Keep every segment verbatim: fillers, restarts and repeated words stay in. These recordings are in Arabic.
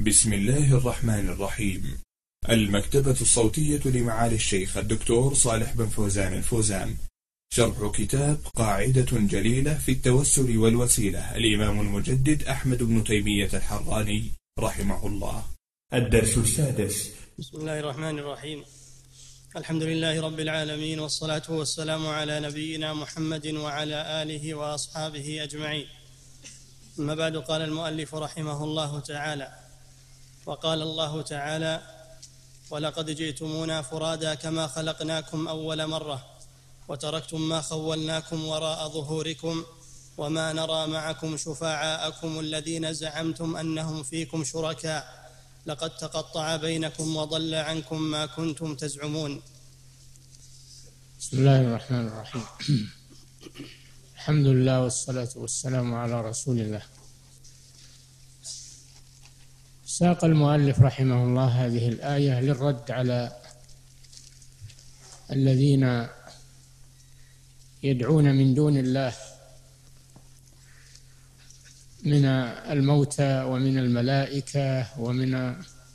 بسم الله الرحمن الرحيم. المكتبة الصوتية لمعالي الشيخ الدكتور صالح بن فوزان الفوزان، شرح كتاب قاعدة جليلة في التوسل والوسيلة، الإمام المجدد أحمد بن تيمية الحراني رحمه الله. الدرس السادس. بسم الله الرحمن الرحيم. الحمد لله رب العالمين، والصلاة والسلام على نبينا محمد وعلى آله وأصحابه أجمعين. أما بعد، قال المؤلف رحمه الله تعالى: وقال الله تعالى: ولقد جئتمونا فرادا كما خلقناكم أول مرة وتركتم ما خولناكم وراء ظهوركم وما نرى معكم شفعاءكم الذين زعمتم أنهم فيكم شركاء لقد تقطع بينكم وضل عنكم ما كنتم تزعمون. بسم الله الرحمن الرحيم. الحمد لله والصلاة والسلام على رسول الله. ساق المؤلف رحمه الله هذه الآية للرد على الذين يدعون من دون الله من الموتى ومن الملائكة ومن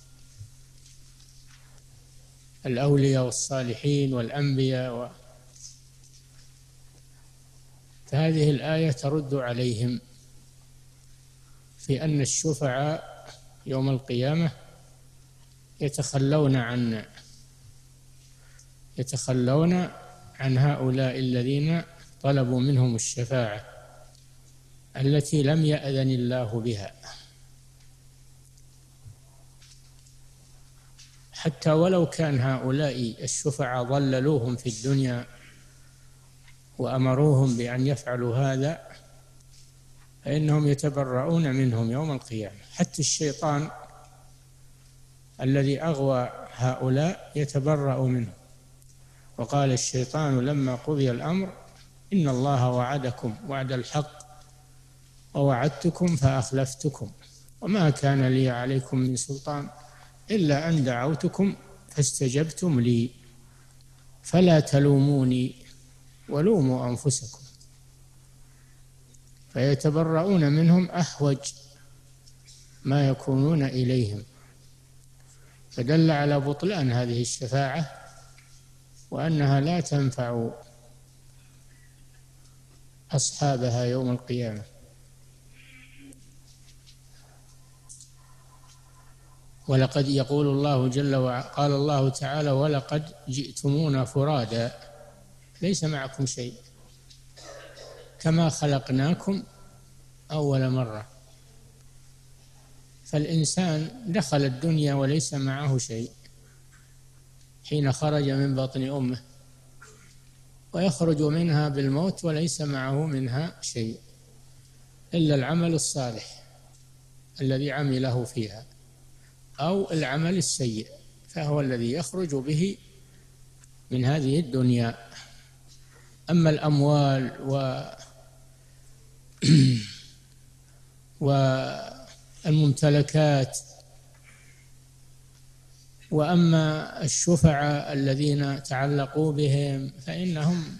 الأولياء والصالحين والأنبياء و... فهذه الآية ترد عليهم في أن الشفعاء يوم القيامة يتخلون عن يتخلون عن هؤلاء الذين طلبوا منهم الشفاعة التي لم يأذن الله بها، حتى ولو كان هؤلاء الشفعاء ضللوهم في الدنيا وأمروهم بأن يفعلوا هذا، فإنهم يتبرؤون منهم يوم القيامة. حتى الشيطان الذي أغوى هؤلاء يتبرأ منهم. وقال الشيطان لما قضي الأمر إن الله وعدكم وعد الحق ووعدتكم فأخلفتكم وما كان لي عليكم من سلطان إلا أن دعوتكم فاستجبتم لي فلا تلوموني ولوموا أنفسكم. فيتبرؤون منهم أحوج ما يكونون إليهم، فدل على بطلان هذه الشفاعة وأنها لا تنفع أصحابها يوم القيامة. ولقد يقول الله جل وعلا، قال الله تعالى: ولقد جئتمونا فرادا، ليس معكم شيء، كما خلقناكم أول مرة. فالإنسان دخل الدنيا وليس معه شيء حين خرج من بطن أمه، ويخرج منها بالموت وليس معه منها شيء إلا العمل الصالح الذي عمله فيها أو العمل السيء، فهو الذي يخرج به من هذه الدنيا. أما الأموال و والممتلكات وأما الشفعاء الذين تعلقوا بهم فإنهم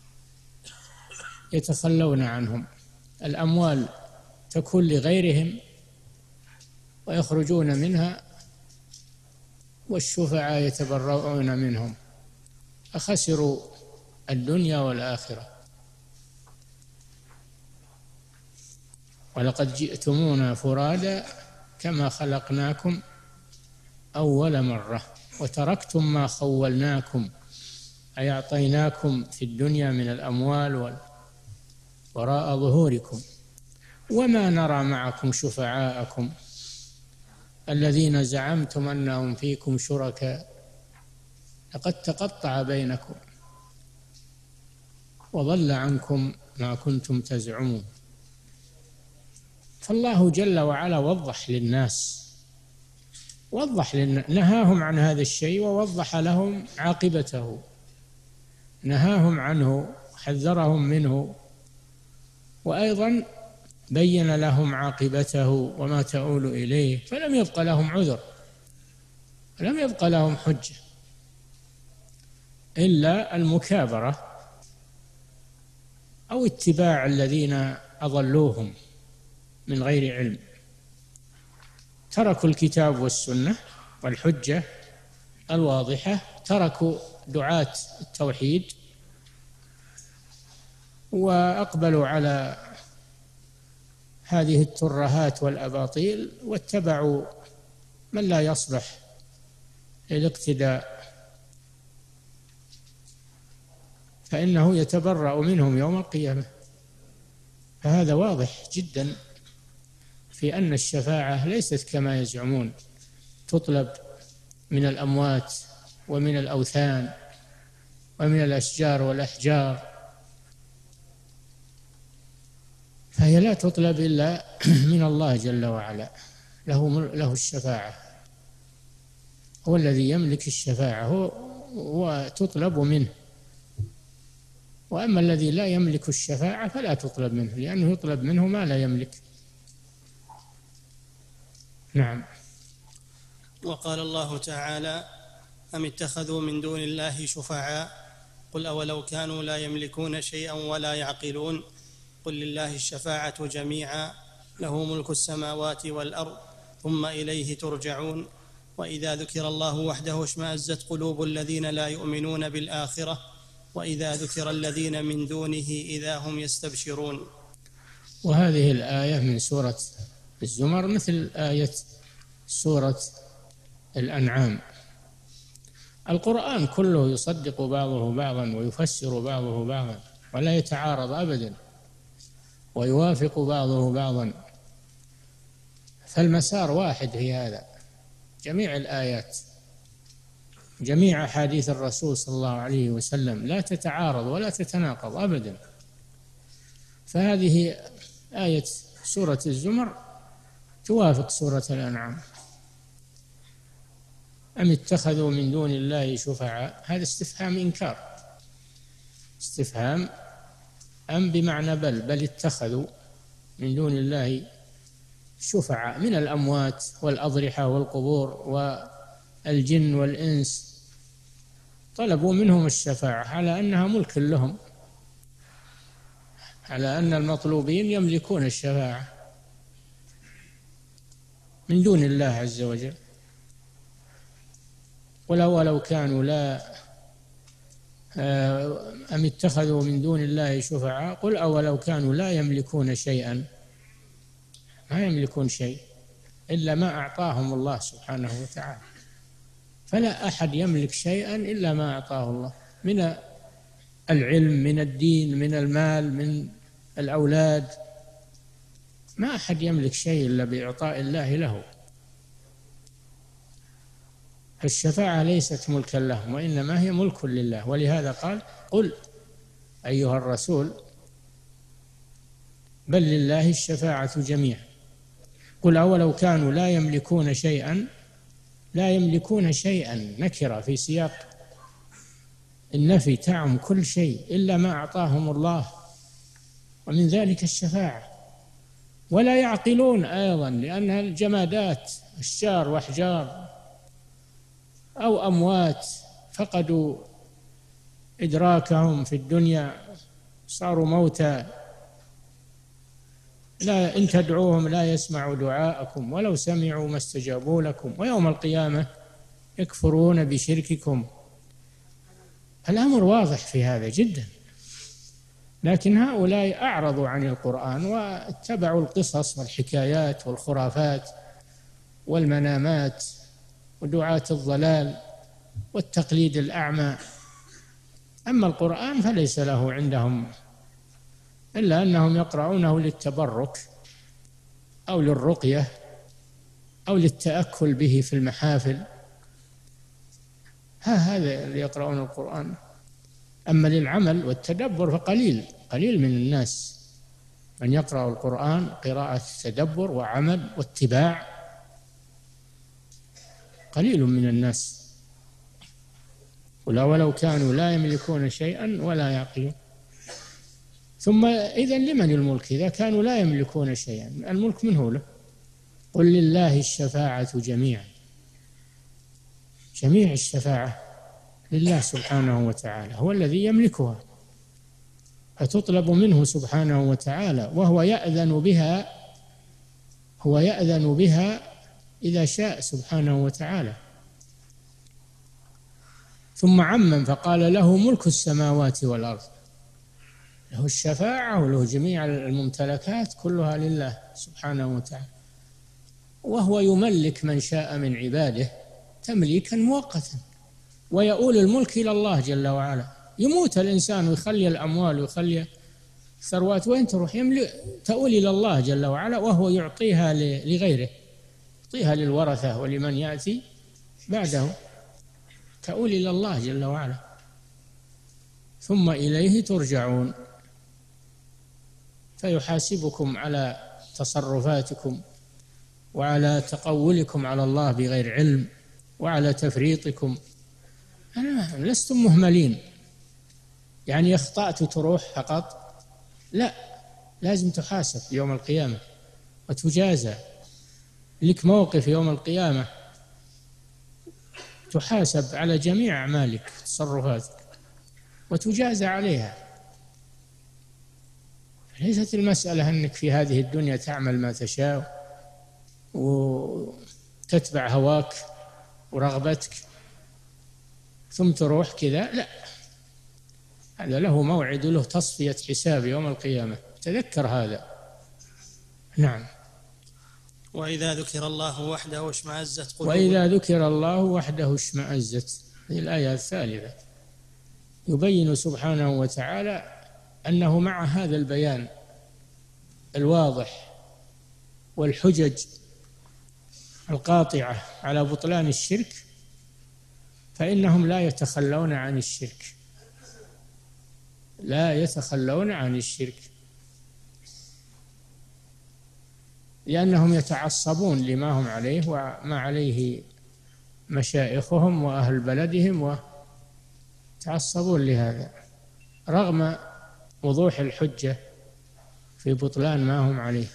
يتخلون عنهم. الأموال تكون لغيرهم ويخرجون منها، والشفعاء يتبرؤون منهم، فخسروا الدنيا والآخرة. ولقد جئتمونا فرادا كما خلقناكم أول مرة وتركتم ما خولناكم، أي أعطيناكم في الدنيا من الأموال وراء ظهوركم، وما نرى معكم شفعاءكم الذين زعمتم أنهم فيكم شركاء لقد تقطع بينكم وضل عنكم ما كنتم تزعمون. فالله جل وعلا وضح للناس، وضح للناس، نهاهم عن هذا الشيء ووضح لهم عاقبته، نهاهم عنه، حذرهم منه، وأيضا بين لهم عاقبته وما تؤول إليه، فلم يبق لهم عذر، لم يبق لهم حجة إلا المكابرة أو اتباع الذين أضلوهم من غير علم. تركوا الكتاب والسنة والحجة الواضحة، تركوا دعاة التوحيد وأقبلوا على هذه الترهات والأباطيل واتبعوا من لا يصلح للاقتداء، فإنه يتبرأ منهم يوم القيامة. فهذا واضح جدا في أن الشفاعة ليست كما يزعمون، تطلب من الأموات ومن الأوثان ومن الأشجار والأحجار، فهي لا تطلب إلا من الله جل وعلا، له له الشفاعة، هو الذي يملك الشفاعة وتطلب منه. وأما الذي لا يملك الشفاعة فلا تطلب منه، لأنه يطلب منه ما لا يملك. نعم. وقال الله تعالى: أم اتخذوا من دون الله شفعاء قل أولو كانوا لا يملكون شيئا ولا يعقلون قل لله الشفاعة جميعا له ملك السماوات والأرض ثم إليه ترجعون وإذا ذكر الله وحده اشمأزت قلوب الذين لا يؤمنون بالآخرة وإذا ذكر الذين من دونه إذا هم يستبشرون. وهذه الآية من سورة الزمر مثل آية سورة الأنعام. القرآن كله يصدق بعضه بعضا ويفسر بعضه بعضا ولا يتعارض أبدا، ويوافق بعضه بعضا، فالمسار واحد في هذا. جميع الآيات جميع أحاديث الرسول صلى الله عليه وسلم لا تتعارض ولا تتناقض أبدا. فهذه آية سورة الزمر توافق سورة الأنعام. أم اتخذوا من دون الله شفعاء، هذا استفهام إنكار، استفهام أم بمعنى بل بل اتخذوا من دون الله شفعاء من الأموات والأضرحة والقبور والجن والإنس، طلبوا منهم الشفاعة على أنها ملك لهم، على أن المطلوبين يملكون الشفاعة من دون الله عز وجل. ولو ولو كانوا لا أم اتخذوا من دون الله شفعاء قل أولو كانوا لا يملكون شيئا، ما يملكون شيء إلا ما أعطاهم الله سبحانه وتعالى، فلا أحد يملك شيئا إلا ما أعطاه الله من العلم، من الدين، من المال، من الأولاد، ما أحد يملك شيء إلا بإعطاء الله له. الشفاعة ليست ملكا لهم وإنما هي ملك لله، ولهذا قال قل أيها الرسول بل لله الشفاعة جميعا. قل أولو كانوا لا يملكون شيئا، لا يملكون شيئا نكرة في سياق النفي تعم كل شيء إلا ما أعطاهم الله، ومن ذلك الشفاعة. ولا يعقلون أيضا لأنها الجمادات، أشجار وأحجار أو أموات فقدوا إدراكهم في الدنيا صاروا موتى، لا إن تدعوهم لا يسمعوا دعاءكم ولو سمعوا ما استجابوا لكم ويوم القيامة يكفرون بشرككم. الأمر واضح في هذا جدا، لكن هؤلاء أعرضوا عن القرآن واتبعوا القصص والحكايات والخرافات والمنامات ودعاة الضلال والتقليد الأعمى. أما القرآن فليس له عندهم إلا أنهم يقرؤونه للتبرك أو للرقية أو للتأكل به في المحافل، ها هذا اللي يقرؤون القرآن. أما للعمل والتدبر فقليل قليل من الناس من يقرأ القرآن قراءة تدبر وعمل واتباع، قليل من الناس. ولو كانوا لا يملكون شيئا ولا يعقلون. ثم إذن لمن الملك إذا كانوا لا يملكون شيئا؟ الملك من هو له؟ قل لله الشفاعة جميعا، جميع الشفاعة لله سبحانه وتعالى، هو الذي يملكها، فتطلب منه سبحانه وتعالى، وهو يأذن بها، هو يأذن بها إذا شاء سبحانه وتعالى. ثم عمم فقال له ملك السماوات والأرض، له الشفاعة وله جميع الممتلكات كلها لله سبحانه وتعالى، وهو يملك من شاء من عباده تمليكا مؤقتا، ويؤول الملك إلى الله جل وعلا. يموت الإنسان ويخلي الأموال ويخلي الثروات، وين تروح؟ يملك تؤول إلى الله جل وعلا، وهو يعطيها لغيره، يعطيها للورثة ولمن يأتي بعده، تؤول إلى الله جل وعلا. ثم إليه ترجعون فيحاسبكم على تصرفاتكم وعلى تقولكم على الله بغير علم وعلى تفريطكم. أنا لستم مهملين، يعني أخطأت تروح فقط، لا، لازم تحاسب يوم القيامة وتجازى، لك موقف يوم القيامة تحاسب على جميع أعمالك تصرفاتك وتجازى عليها. ليست المسألة أنك في هذه الدنيا تعمل ما تشاء وتتبع هواك ورغبتك ثم تروح كذا، لا، هذا له موعد وله تصفية حساب يوم القيامة، تذكر هذا. نعم. وإذا ذكر الله وحده اشمأزت قلوب وإذا ذكر الله وحده اشمأزت، هذه الآية الثالثة. يبين سبحانه وتعالى أنه مع هذا البيان الواضح والحجج القاطعة على بطلان الشرك فإنهم لا يتخلون عن الشرك، لا يتخلون عن الشرك، لأنهم يتعصبون لما هم عليه وما عليه مشايخهم وأهل بلدهم، ويتعصبون لهذا رغم وضوح الحجة في بطلان ما هم عليه.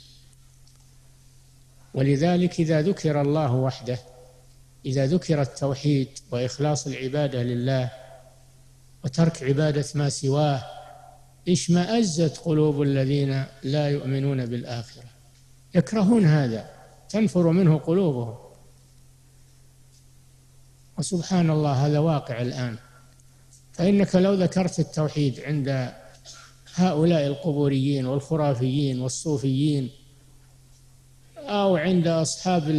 ولذلك إذا ذكر الله وحده، إذا ذكر التوحيد وإخلاص العبادة لله وترك عبادة ما سواه، اشمأزت قلوب الذين لا يؤمنون بالآخرة، يكرهون هذا، تنفر منه قلوبهم. وسبحان الله هذا واقع الآن. فإنك لو ذكرت التوحيد عند هؤلاء القبوريين والخرافيين والصوفيين أو عند أصحاب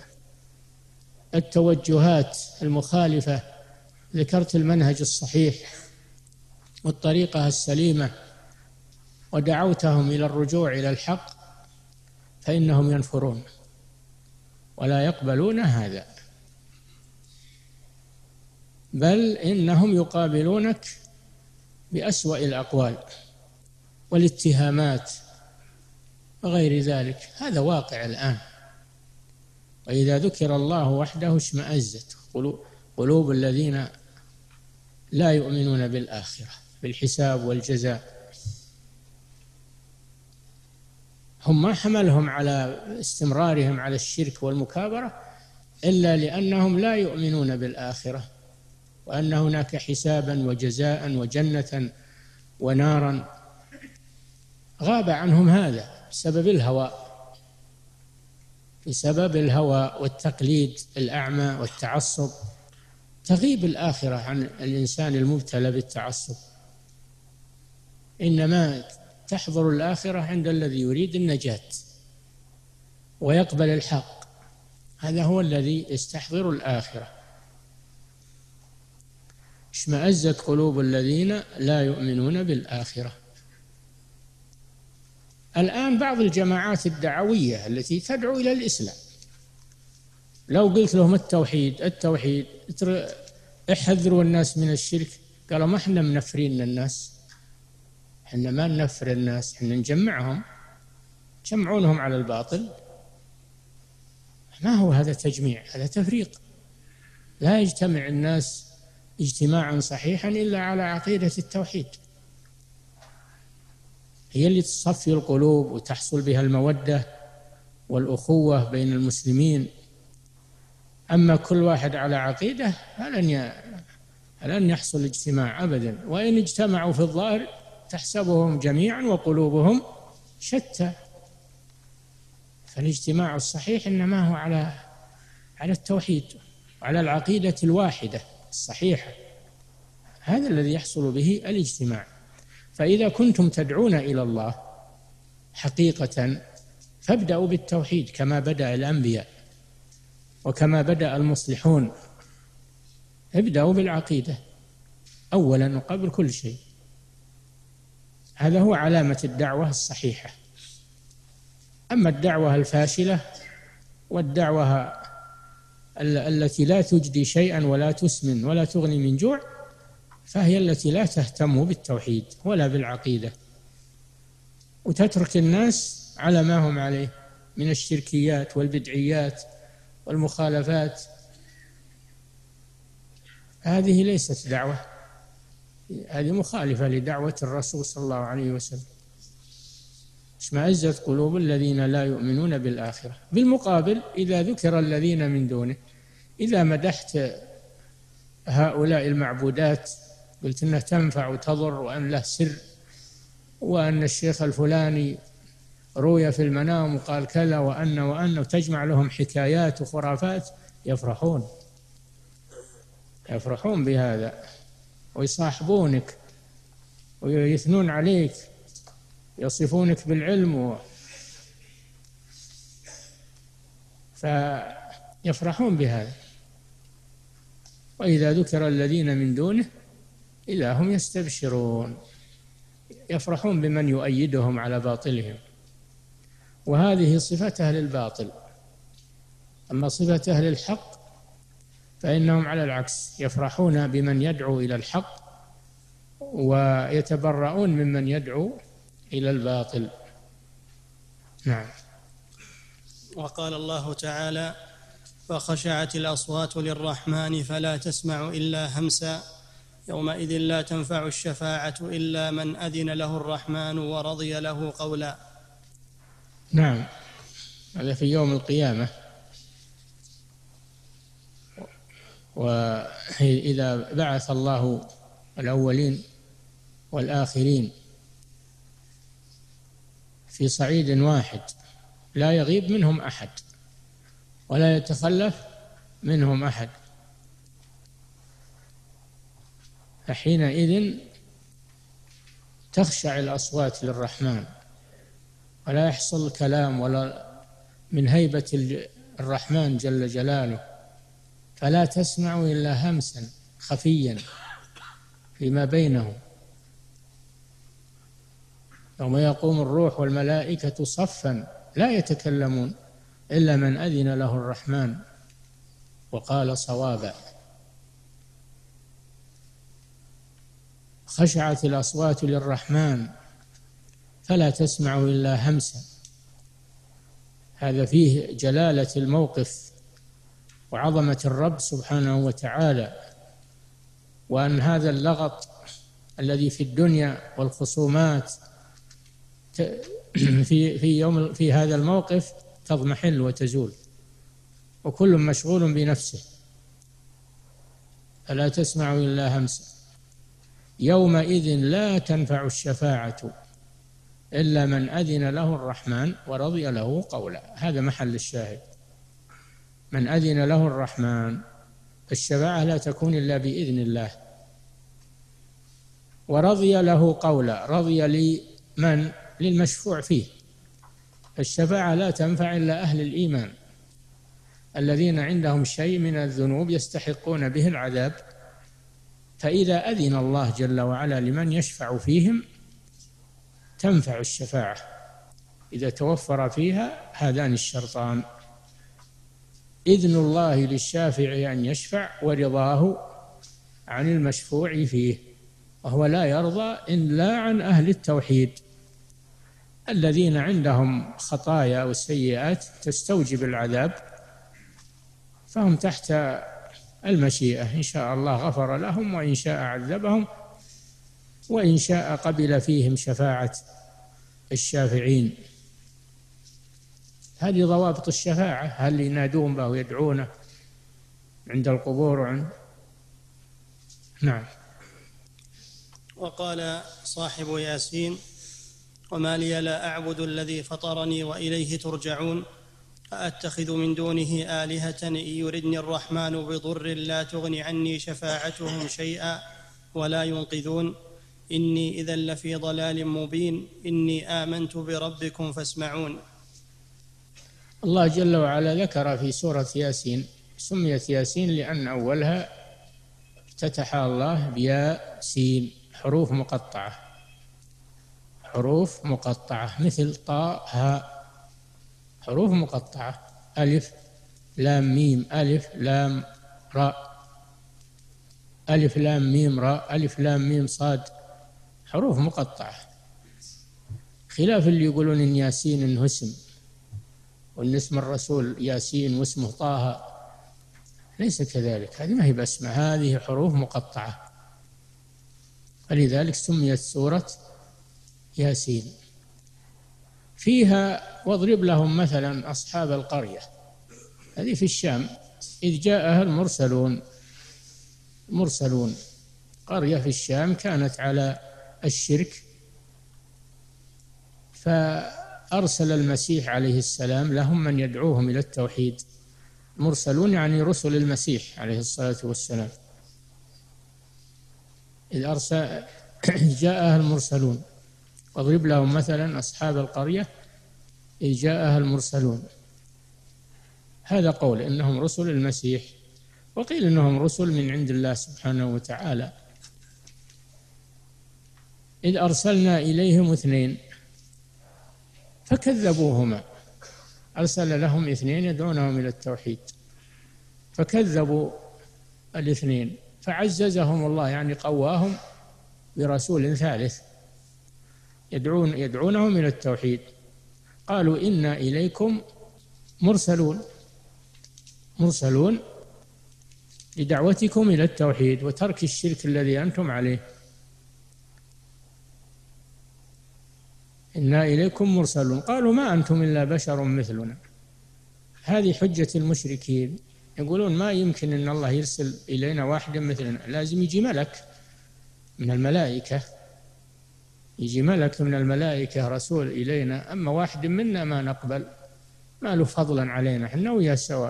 التوجهات المخالفة، ذكرت المنهج الصحيح والطريقة السليمة ودعوتهم إلى الرجوع إلى الحق، فإنهم ينفرون ولا يقبلون هذا، بل إنهم يقابلونك بأسوأ الأقوال والاتهامات وغير ذلك. هذا واقع الآن. وإذا ذكر الله وحده اشمأزت قلوب الذين لا يؤمنون بالآخرة، بالحساب والجزاء. هم ما حملهم على استمرارهم على الشرك والمكابرة إلا لأنهم لا يؤمنون بالآخرة وأن هناك حسابا وجزاء وجنة ونارا. غاب عنهم هذا بسبب الهوى، بسبب الهوى والتقليد الأعمى والتعصب. تغيب الآخرة عن الإنسان المبتلى بالتعصب، إنما تحضر الآخرة عند الذي يريد النجاة ويقبل الحق، هذا هو الذي يستحضر الآخرة. اشمأزت قلوب الذين لا يؤمنون بالآخرة. الآن بعض الجماعات الدعوية التي تدعو إلى الإسلام لو قلت لهم التوحيد التوحيد احذروا الناس من الشرك، قالوا ما احنا منفرين الناس، احنا ما ننفر الناس، احنا نجمعهم، جمعونهم على الباطل. ما هو هذا تجميع؟ هذا تفريق. لا يجتمع الناس اجتماعا صحيحا إلا على عقيدة التوحيد، هي اللي تصفي القلوب وتحصل بها المودة والأخوة بين المسلمين. أما كل واحد على عقيدة فلن فلن يحصل اجتماع أبدا، وإن اجتمعوا في الظاهر تحسبهم جميعا وقلوبهم شتى. فالاجتماع الصحيح إنما هو على على التوحيد وعلى العقيدة الواحدة الصحيحة، هذا الذي يحصل به الاجتماع. فإذا كنتم تدعون إلى الله حقيقة فابدأوا بالتوحيد كما بدأ الأنبياء وكما بدأ المصلحون، ابدأوا بالعقيدة أولا وقبل كل شيء، هذا هو علامة الدعوة الصحيحة. أما الدعوة الفاشلة والدعوة التي لا تجدي شيئا ولا تسمن ولا تغني من جوع فهي التي لا تهتم بالتوحيد ولا بالعقيدة، وتترك الناس على ما هم عليه من الشركيات والبدعيات والمخالفات. هذه ليست دعوة، هذه مخالفة لدعوة الرسول صلى الله عليه وسلم. اشمئزت قلوب الذين لا يؤمنون بالآخرة. بالمقابل إذا ذكر الذين من دونه، إذا مدحت هؤلاء المعبودات قلت إنها تنفع وتضر وأن له سر وأن الشيخ الفلاني روي في المنام وقال كذا وأن وأن وتجمع لهم حكايات وخرافات، يفرحون يفرحون بهذا ويصاحبونك ويثنون عليك، يصفونك بالعلم و... فيفرحون بهذا. وإذا ذكر الذين من دونه إذا هم يستبشرون، يفرحون بمن يؤيدهم على باطلهم، وهذه صفة أهل الباطل. أما صفة أهل الحق فإنهم على العكس، يفرحون بمن يدعو إلى الحق ويتبرؤون ممن يدعو إلى الباطل. نعم. وقال الله تعالى: فخشعت الأصوات للرحمن فلا تسمع إلا همسا يومئذ لا تنفع الشفاعة إلا من أذن له الرحمن ورضي له قولا. نعم، هذا في يوم القيامة. وإذا بعث الله الأولين والآخرين في صعيد واحد لا يغيب منهم أحد ولا يتخلف منهم أحد، فحينئذ تخشع الأصوات للرحمن ولا يحصل الكلام ولا من هيبة الرحمن جل جلاله، فلا تسمع إلا همسا خفيا فيما بينهم. يوم يقوم الروح والملائكة صفا لا يتكلمون إلا من أذن له الرحمن وقال صوابا. خشعت الأصوات للرحمن فلا تسمع إلا همسا، هذا فيه جلالة الموقف وعظمة الرب سبحانه وتعالى، وأن هذا اللغط الذي في الدنيا والخصومات في في يوم في هذا الموقف تضمحل وتزول، وكل مشغول بنفسه. فلا تسمع إلا همسا يومئذ لا تنفع الشفاعة إلا من أذن له الرحمن ورضي له قولا. هذا محل الشاهد، من أذن له الرحمن. الشفاعة لا تكون إلا بإذن الله. ورضي له قولا، رضي لمن؟ للمشفوع فيه. الشفاعة لا تنفع إلا أهل الإيمان الذين عندهم شيء من الذنوب يستحقون به العذاب، فإذا أذن الله جل وعلا لمن يشفع فيهم تنفع الشفاعة، إذا توفر فيها هذان الشرطان: إذن الله للشافع أن يشفع ورضاه عن المشفوع فيه، وهو لا يرضى إلا عن أهل التوحيد الذين عندهم خطايا وسيئات تستوجب العذاب، فهم تحت المشيئة، إن شاء الله غفر لهم وإن شاء عذبهم وإن شاء قبل فيهم شفاعة الشافعين. هذه ضوابط الشفاعة، هل ينادون به ويدعونه عند القبور وعند. نعم. وقال صاحب ياسين: وما لي لا أعبد الذي فطرني وإليه ترجعون أأتخذ من دونه آلهة إن يردني الرحمن بضر لا تغن عني شفاعتهم شيئا ولا ينقذون إني إذا لفي ضلال مبين إني آمنت بربكم فاسمعون. الله جل وعلا ذكر في سورة ياسين، سميت ياسين لأن أولها افتتح الله بياء سين، حروف مقطعة، حروف مقطعة مثل طاء هاء، حروف مقطعة، ألف لام ميم، ألف لام راء، ألف لام ميم راء، ألف لام ميم صاد، حروف مقطعة، خلاف اللي يقولون إن ياسين إنه اسم، وإن اسم الرسول ياسين واسمه طه، ليس كذلك، هذه ما هي باسمة، هذه حروف مقطعة، فلذلك سميت سورة ياسين. فيها واضرب لهم مثلا أصحاب القرية، هذه في الشام، إذ جاءها المرسلون، مرسلون قرية في الشام كانت على الشرك، فأرسل المسيح عليه السلام لهم من يدعوهم إلى التوحيد، مرسلون يعني رسل المسيح عليه الصلاة والسلام، إذ أرسل جاءها المرسلون، واضرب لهم مثلا أصحاب القرية إذ جاءها المرسلون، هذا قول إنهم رسل المسيح، وقيل إنهم رسل من عند الله سبحانه وتعالى. إذ أرسلنا إليهم اثنين فكذبوهما، أرسل لهم اثنين يدعونهم إلى التوحيد فكذبوا الاثنين فعززهم الله، يعني قواهم برسول ثالث يدعون يدعونهم إلى التوحيد، قالوا إنا إليكم مرسلون، مرسلون لدعوتكم إلى التوحيد وترك الشرك الذي أنتم عليه، إنا إليكم مرسلون، قالوا ما أنتم إلا بشر مثلنا، هذه حجة المشركين، يقولون ما يمكن أن الله يرسل إلينا واحد مثلنا، لازم يجي ملك من الملائكة، يجي ملك من الملائكة رسول إلينا، أما واحد منا ما نقبل، ما له فضلا علينا، احنا وياه سواء،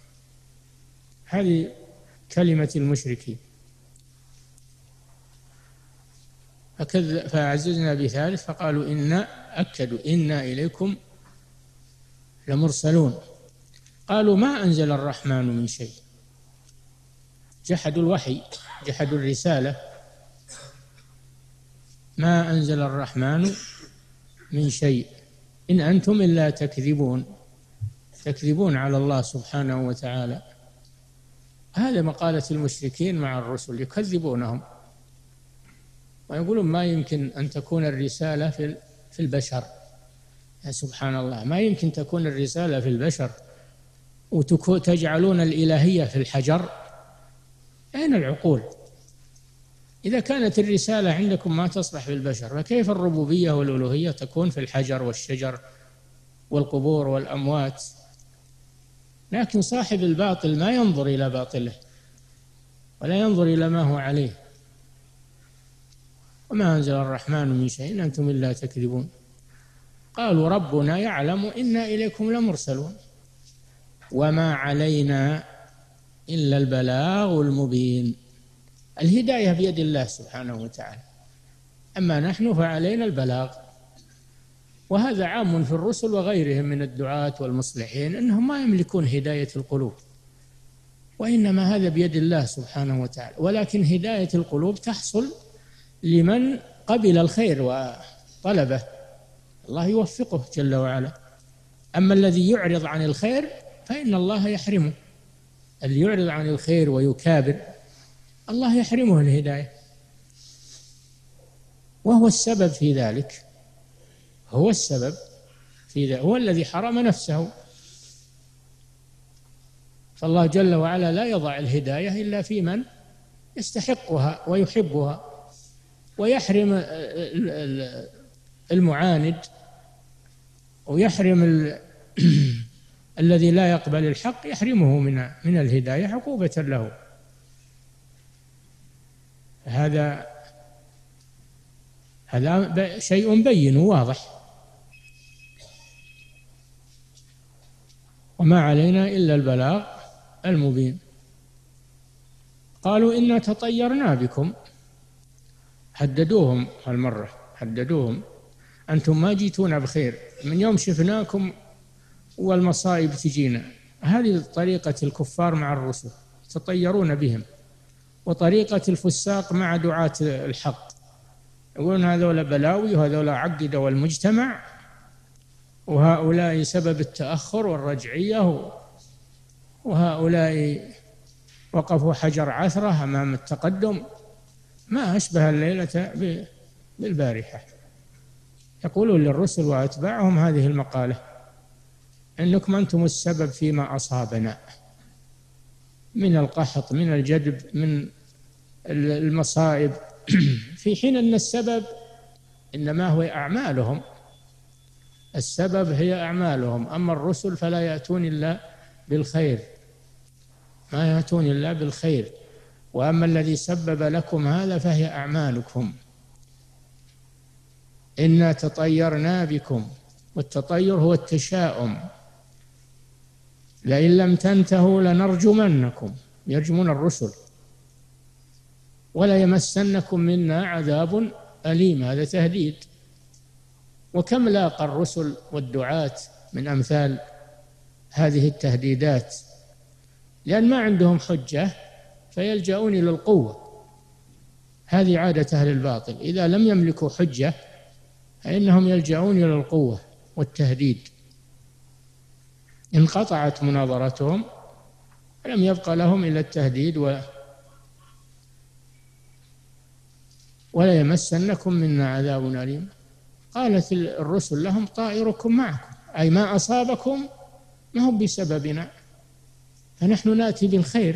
هذه كلمة المشركين. فعززنا بثالث فقالوا إنا، أكدوا إنا إليكم لمرسلون، قالوا ما أنزل الرحمن من شيء، جحدوا الوحي، جحدوا الرسالة، ما أنزل الرحمن من شيء إن أنتم إلا تكذبون، تكذبون على الله سبحانه وتعالى، هذا مقالة المشركين مع الرسل، يكذبونهم ويقولون ما يمكن أن تكون الرسالة في في البشر، يا سبحان الله، ما يمكن تكون الرسالة في البشر وتجعلون الإلهية في الحجر، أين العقول؟ إذا كانت الرسالة عندكم ما تصلح في البشر، فكيف الربوبية والألوهية تكون في الحجر والشجر والقبور والأموات؟ لكن صاحب الباطل ما ينظر إلى باطله ولا ينظر إلى ما هو عليه، وما أنزل الرحمن من شيء إن أنتم إلا تكذبون، قالوا ربنا يعلم إنا إليكم لمرسلون وما علينا إلا البلاغ المبين، الهداية بيد الله سبحانه وتعالى، أما نحن فعلينا البلاغ، وهذا عام في الرسل وغيرهم من الدعاة والمصلحين، أنهم ما يملكون هداية القلوب، وإنما هذا بيد الله سبحانه وتعالى، ولكن هداية القلوب تحصل لمن قبل الخير وطلبه، الله يوفقه جل وعلا، أما الذي يعرض عن الخير فإن الله يحرمه، اللي يعرض عن الخير ويكابر الله يحرمه الهداية، وهو السبب في ذلك، هو السبب في ذلك، هو الذي حرم نفسه، فالله جل وعلا لا يضع الهداية إلا في من يستحقها ويحبها، ويحرم المعاند ويحرم الذي لا يقبل الحق، يحرمه من من الهداية عقوبة له. هذا هذا شيء بين وواضح. وما علينا إلا البلاغ المبين. قالوا إنا تطيرنا بكم، هددوهم هالمرة، هددوهم أنتم ما جيتونا بخير، من يوم شفناكم والمصائب تجينا. هذه طريقة الكفار مع الرسل، تطيرون بهم. وطريقة الفساق مع دعاة الحق، يقولون هذول بلاوي وهذول عقدوا المجتمع وهؤلاء سبب التأخر والرجعية وهؤلاء وقفوا حجر عثرة أمام التقدم. ما أشبه الليلة بالبارحة. يقولون للرسل وأتباعهم هذه المقالة: إنكم أنتم السبب فيما أصابنا من القحط، من الجدب، من المصائب، في حين أن السبب إنما هو أعمالهم. السبب هي أعمالهم، أما الرسل فلا يأتون إلا بالخير، ما يأتون إلا بالخير. وأما الذي سبب لكم هذا فهي أعمالكم. إنا تطيرنا بكم، والتطير هو التشاؤم. لئن لم تنتهوا لنرجمنكم، يرجمون الرسل، ولا يمسنكم منا عذاب أليم. هذا تهديد. وكم لاقى الرسل والدعاة من أمثال هذه التهديدات، لأن ما عندهم حجة فيلجؤون إلى القوة. هذه عادة أهل الباطل، إذا لم يملكوا حجة فإنهم يلجؤون إلى القوة والتهديد. انقطعت مناظرتهم لم يبقى لهم إلا التهديد و ولا يمسنكم منا عذاب أليم. قالت الرسل لهم: طائركم معكم، أي ما أصابكم ما هو بسببنا، فنحن نأتي بالخير،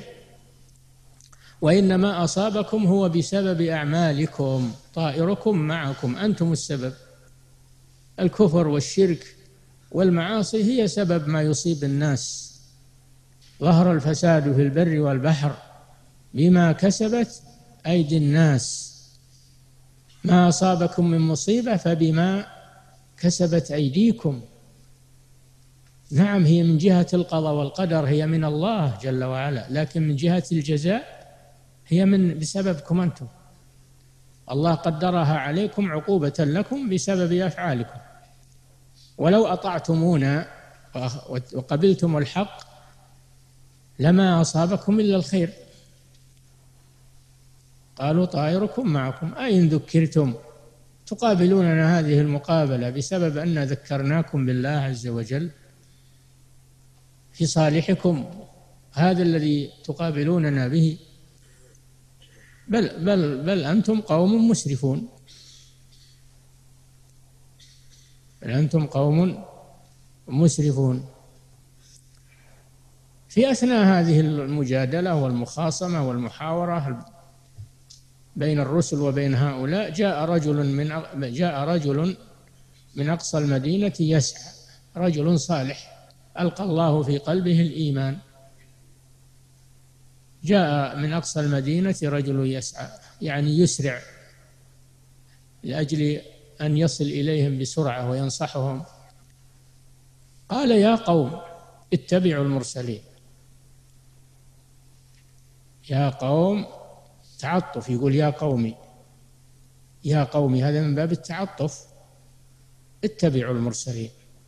وإنما أصابكم هو بسبب أعمالكم. طائركم معكم، أنتم السبب. الكفر والشرك والمعاصي هي سبب ما يصيب الناس. ظهر الفساد في البر والبحر بما كسبت أيدي الناس. ما أصابكم من مصيبة فبما كسبت أيديكم. نعم، هي من جهة القضاء والقدر هي من الله جل وعلا، لكن من جهة الجزاء هي من بسببكم أنتم. الله قدرها عليكم عقوبة لكم بسبب أفعالكم. ولو أطعتمونا وقبلتم الحق لما أصابكم إلا الخير. قالوا: طائركم معكم، أي إن ذكرتم تقابلوننا هذه المقابلة بسبب أن ذكرناكم بالله عز وجل في صالحكم، هذا الذي تقابلوننا به. بل, بل, بل أنتم قوم مسرفون، بل أنتم قوم مسرفون. في أثناء هذه المجادلة والمخاصمة والمحاورة بين الرسل وبين هؤلاء جاء رجل من جاء رجل من أقصى المدينة يسعى، رجل صالح ألقى الله في قلبه الإيمان. جاء من أقصى المدينة رجل يسعى، يعني يسرع لأجل أن يصل إليهم بسرعة وينصحهم. قال: يا قوم اتبعوا المرسلين. يا قوم تعطف، يقول يا قومي، يا قومي، هذا من باب التعطف. اتبعوا المرسلين،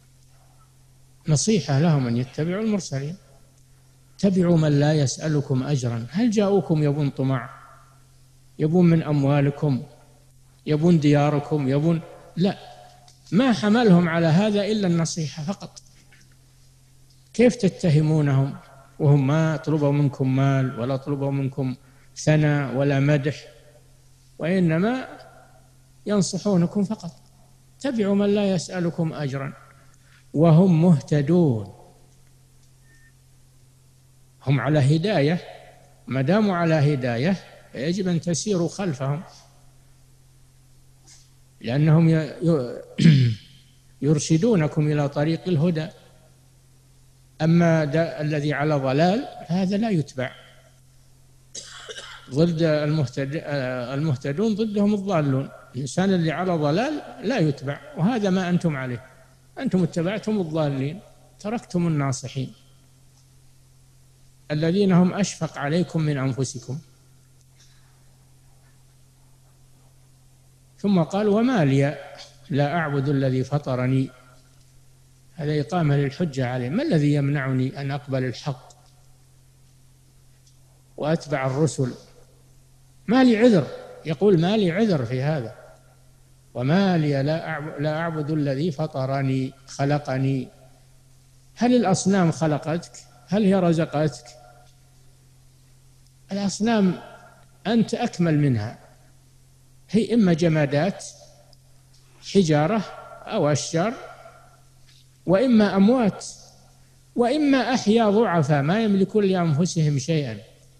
نصيحة لهم أن يتبعوا المرسلين. اتبعوا من لا يسألكم أجرا. هل جاءوكم يبون طمع، يبون من أموالكم، يبون دياركم، يبون؟ لا، ما حملهم على هذا إلا النصيحة فقط. كيف تتهمونهم وهم ما طلبوا منكم مال ولا طلبوا منكم ثناء ولا مدح، وإنما ينصحونكم فقط. اتبعوا من لا يسألكم أجرا وهم مهتدون. هم على هداية، ما داموا على هداية يجب أن تسيروا خلفهم، لأنهم يرشدونكم إلى طريق الهدى. أما الذي على ضلال هذا لا يتبع. ضد المهتدون ضدهم الضالون. الإنسان اللي على ضلال لا يتبع، وهذا ما أنتم عليه. أنتم اتبعتم الضالين، تركتم الناصحين. الذين هم أشفق عليكم من أنفسكم. ثم قال وما لي لا أعبد الذي فطرني، هذا إقامة للحجة عليه. ما الذي يمنعني أن أقبل الحق وأتبع الرسل؟ ما لي عذر، يقول ما لي عذر في هذا. وما لي لا أعبد الذي فطرني خلقني. هل الأصنام خلقتك؟ هل هي رزقتك؟ الأصنام أنت أكمل منها، هي إما جمادات حجارة أو أشجار، وإما أموات، وإما أحياء ضعفاء ما يملكون لأنفسهم شيئا،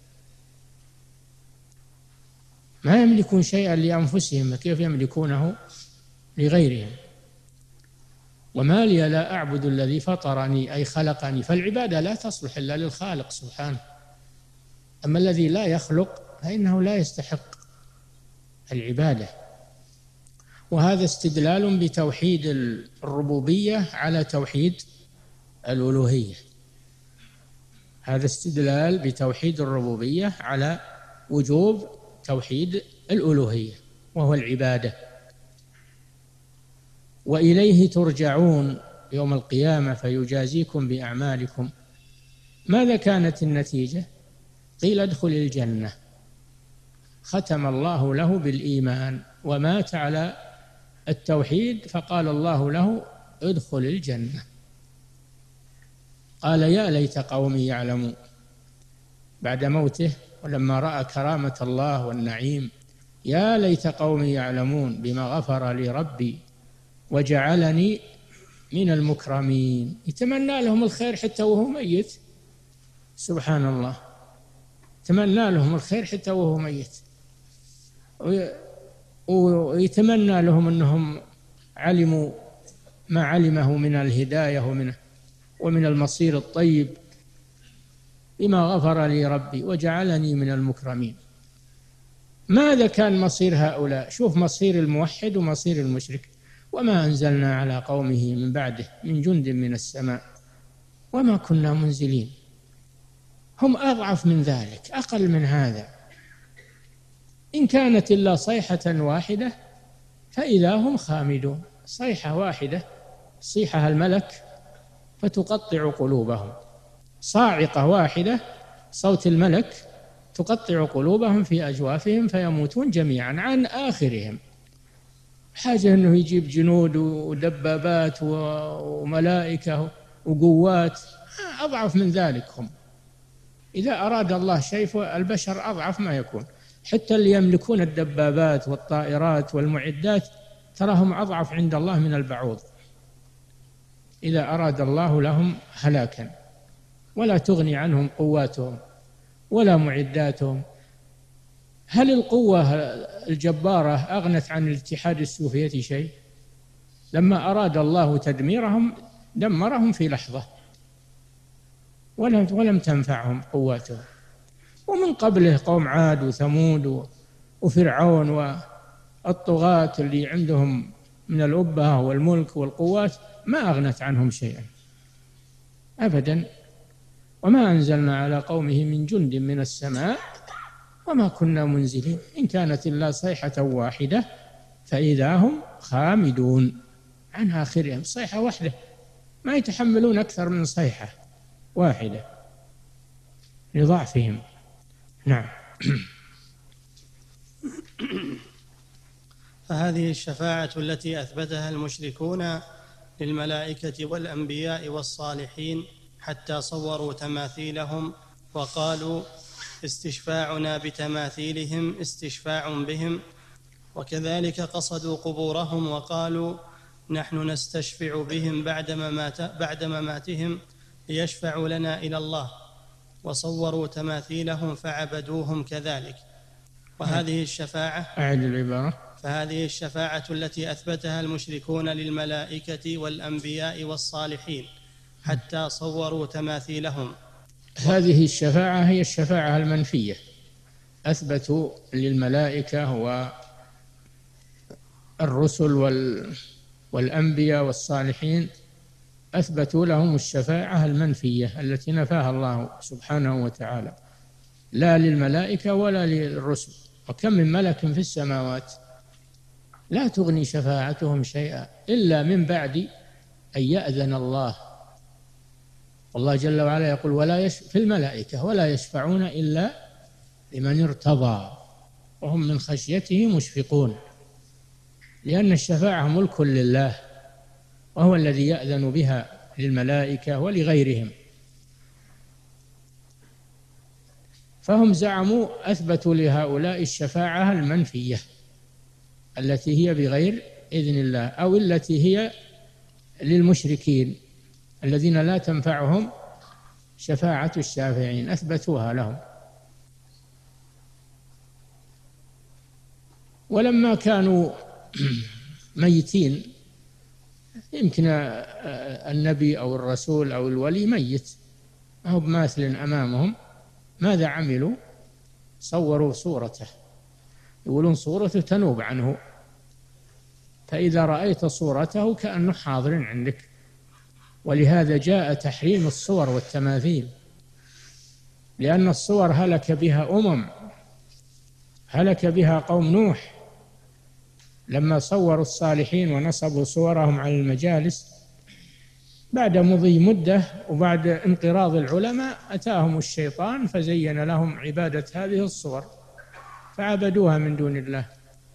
ما يملكون شيئا لأنفسهم، كيف يملكونه لغيرهم؟ وما لي لا أعبد الذي فطرني أي خلقني. فالعبادة لا تصلح إلا للخالق سبحانه، أما الذي لا يخلق فإنه لا يستحق العبادة. وهذا استدلال بتوحيد الربوبية على توحيد الألوهية، هذا استدلال بتوحيد الربوبية على وجوب توحيد الألوهية وهو العبادة. وإليه ترجعون يوم القيامة فيجازيكم بأعمالكم. ماذا كانت النتيجة؟ قيل ادخل الجنة، ختم الله له بالإيمان ومات على التوحيد، فقال الله له ادخل الجنة. قال يا ليت قومي يعلمون بعد موته، ولما رأى كرامة الله والنعيم، يا ليت قومي يعلمون بما غفر لي ربي وجعلني من المكرمين. يتمنى لهم الخير حتى وهو ميت، سبحان الله، تمنى لهم الخير حتى وهو ميت، ويتمنى لهم أنهم علموا ما علمه من الهداية ومن ومن المصير الطيب، بما غفر لي ربي وجعلني من المكرمين. ماذا كان مصير هؤلاء؟ شوف مصير الموحد ومصير المشرك. وما أنزلنا على قومه من بعده من جند من السماء وما كنا منزلين. هم أضعف من ذلك، أقل من هذا. إن كانت إلا صيحة واحدة فإذا هم خامدون. صيحة واحدة صيحها الملك فتقطع قلوبهم، صاعقة واحدة صوت الملك تقطع قلوبهم في أجوافهم فيموتون جميعا عن آخرهم. حاجة أنه يجيب جنود ودبابات وملائكة وقوات، أضعف من ذلك هم. إذا أراد الله شيء فالبشر أضعف ما يكون. حتى اللي يملكون الدبابات والطائرات والمعدات تراهم أضعف عند الله من البعوض إذا أراد الله لهم هلاكا، ولا تغني عنهم قواتهم ولا معداتهم. هل القوة الجبارة أغنت عن الاتحاد السوفيتي شيء؟ لما أراد الله تدميرهم دمرهم في لحظة، ولم ولم تنفعهم قواتهم. ومن قبله قوم عاد وثمود وفرعون والطغاة اللي عندهم من الأبهة والملك والقوات ما أغنت عنهم شيئا أبدا. وما أنزلنا على قومه من جند من السماء وما كنا منزلين. إن كانت إلا صيحة واحدة فإذا هم خامدون عن آخرهم. صيحة واحدة ما يتحملون أكثر من صيحة واحدة لضعفهم. نعم. فهذه الشفاعة التي أثبتها المشركون للملائكة والأنبياء والصالحين حتى صوروا تماثيلهم وقالوا استشفاعنا بتماثيلهم استشفاع بهم، وكذلك قصدوا قبورهم وقالوا نحن نستشفع بهم بعد ممات بعد مماتهم ليشفعوا لنا إلى الله، وصوروا تماثيلهم فعبدوهم كذلك. وهذه الشفاعة أعد العبارة. فهذه الشفاعة التي أثبتها المشركون للملائكة والأنبياء والصالحين حتى صوروا تماثيلهم. هذه الشفاعة هي الشفاعة المنفية. أثبتوا للملائكة والرسل والأنبياء والصالحين أثبتوا لهم الشفاعة المنفية التي نفاها الله سبحانه وتعالى، لا للملائكة ولا للرسل. وكم من ملك في السماوات لا تغني شفاعتهم شيئا إلا من بعد أن يأذن الله. والله جل وعلا يقول ولا يش في الملائكة ولا يشفعون إلا لمن ارتضى وهم من خشيته مشفقون، لأن الشفاعة ملك لله، وهو الذي يأذن بها للملائكة ولغيرهم. فهم زعموا أثبتوا لهؤلاء الشفاعة المنفية التي هي بغير إذن الله، أو التي هي للمشركين الذين لا تنفعهم شفاعة الشافعين، أثبتوها لهم. ولما كانوا ميتين، يمكن النبي أو الرسول أو الولي ميت أو بماثل أمامهم، ماذا عملوا؟ صوروا صورته، يقولون صورته تنوب عنه، فإذا رأيت صورته كأنه حاضر عندك. ولهذا جاء تحريم الصور والتماثيل، لأن الصور هلك بها أمم، هلك بها قوم نوح لما صوروا الصالحين ونصبوا صورهم على المجالس. بعد مضي مدة وبعد انقراض العلماء أتاهم الشيطان فزين لهم عبادة هذه الصور فعبدوها من دون الله.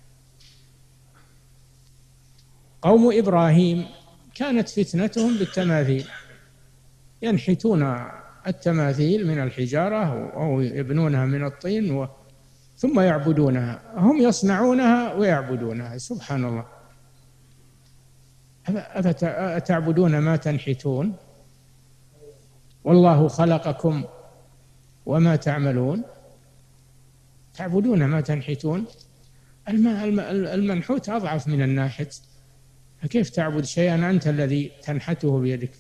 قوم إبراهيم كانت فتنتهم بالتماثيل، ينحتون التماثيل من الحجارة أو يبنونها من الطين و... ثم يعبدونها، هم يصنعونها ويعبدونها. سبحان الله، أتعبدون ما تنحتون والله خلقكم وما تعملون؟ تعبدون ما تنحتون؟ المنحوت أضعف من الناحت، فكيف تعبد شيئا أنت الذي تنحته بيدك؟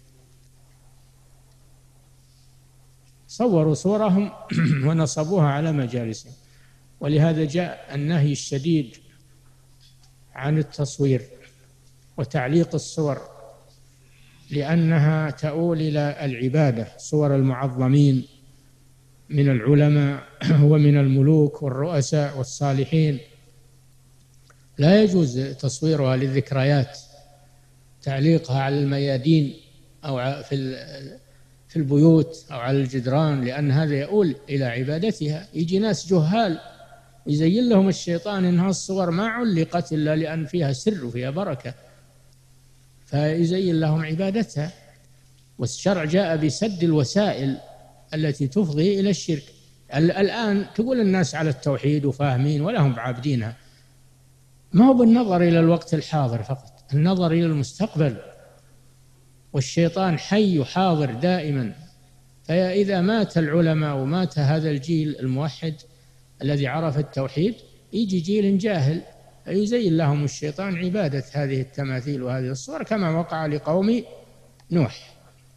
صوروا صورهم ونصبوها على مجالسهم. ولهذا جاء النهي الشديد عن التصوير وتعليق الصور، لأنها تؤول إلى العبادة. صور المعظمين من العلماء ومن الملوك والرؤساء والصالحين لا يجوز تصويرها للذكريات، تعليقها على الميادين أو في في البيوت أو على الجدران، لأن هذا يؤول إلى عبادتها. يجي ناس جهال يزين لهم الشيطان إنها الصور ما علقت إلا لأن فيها سر وفيها بركة، فيزين لهم عبادتها. والشرع جاء بسد الوسائل التي تفضي إلى الشرك. الآن تقول الناس على التوحيد وفاهمين ولا هم عابدينها، ما هو بالنظر إلى الوقت الحاضر فقط، النظر إلى المستقبل. والشيطان حي حاضر دائما، فإذا مات العلماء ومات هذا الجيل الموحد الذي عرف التوحيد، يجي جيل جاهل يزين لهم الشيطان عبادة هذه التماثيل وهذه الصور، كما وقع لقوم نوح.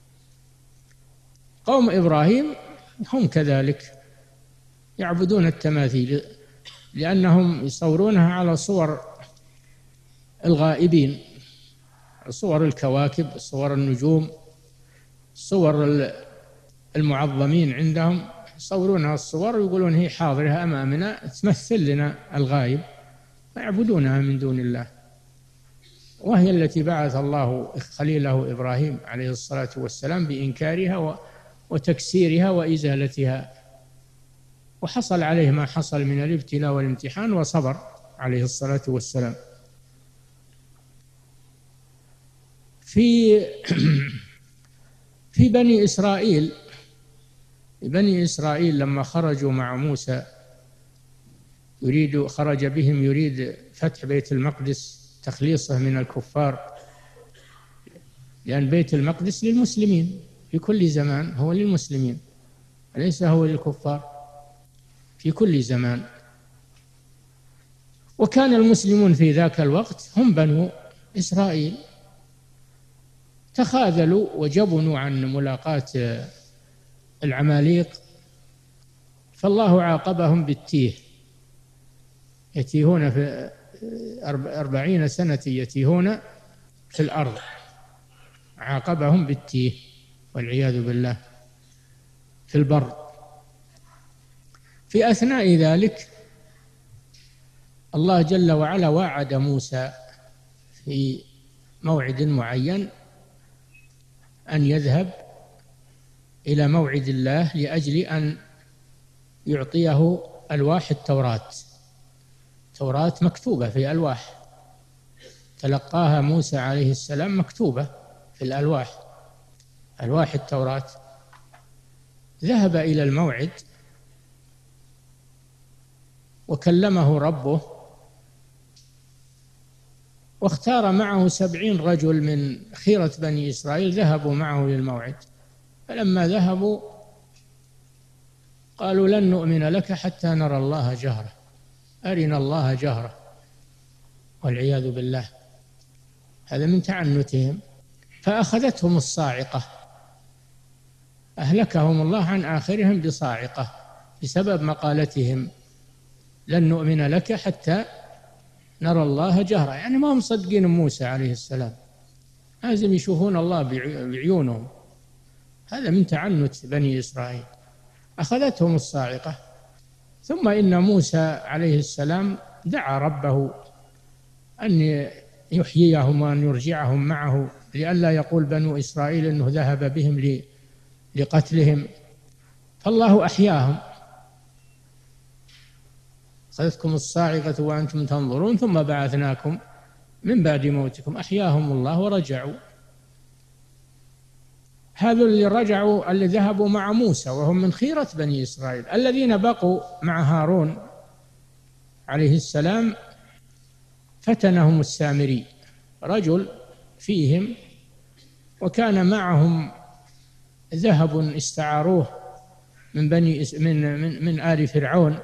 قوم إبراهيم هم كذلك يعبدون التماثيل، لأنهم يصورونها على صور الغائبين، صور الكواكب، صور النجوم، صور المعظمين عندهم، يصورونها الصور ويقولون هي حاضرة أمامنا تمثل لنا الغائب، فيعبدونها من دون الله. وهي التي بعث الله خليله إبراهيم عليه الصلاة والسلام بإنكارها وتكسيرها وإزالتها، وحصل عليه ما حصل من الابتلاء والامتحان وصبر عليه الصلاة والسلام. في في بني إسرائيل بني إسرائيل لما خرجوا مع موسى يريد خرج بهم يريد فتح بيت المقدس، تخليصه من الكفار، لأن بيت المقدس للمسلمين في كل زمان، هو للمسلمين ليس هو للكفار في كل زمان. وكان المسلمون في ذاك الوقت هم بنو إسرائيل، تخاذلوا وجبنوا عن ملاقاة العماليق، فالله عاقبهم بالتيه، يتيهون في أربعين سنة يتيهون في الأرض عاقبهم بالتيه والعياذ بالله في البر. في أثناء ذلك الله جل وعلا وعد موسى في موعد معين أن يذهب إلى موعد الله لأجل أن يعطيه ألواح التوراة. توراة مكتوبة في ألواح، تلقاها موسى عليه السلام مكتوبة في الألواح، ألواح التوراة. ذهب إلى الموعد وكلمه ربه واختار معه سبعين رجل من خيرة بني إسرائيل ذهبوا معه للموعد. فلما ذهبوا قالوا لن نؤمن لك حتى نرى الله جهرة، أرنا الله جهرة، والعياذ بالله. هذا من تعنتهم. فأخذتهم الصاعقة، أهلكهم الله عن آخرهم بصاعقة بسبب مقالتهم لن نؤمن لك حتى نرى الله جهرة. يعني ما هم مصدقين موسى عليه السلام، لازم يشوفون الله بعيونهم. هذا من تعنت بني إسرائيل. أخذتهم الصاعقة. ثم إن موسى عليه السلام دعا ربه أن يحييهم وأن يرجعهم معه لئلا يقول بنو إسرائيل أنه ذهب بهم لقتلهم، فالله أحياهم. أخذتكم الصاعقة وأنتم تنظرون ثم بعثناكم من بعد موتكم، أحياهم الله ورجعوا. هذا اللي رجعوا اللي ذهبوا مع موسى وهم من خيرة بني إسرائيل. الذين بقوا مع هارون عليه السلام فتنهم السامري، رجل فيهم وكان معهم ذهب استعاروه من بني من من, من آل فرعون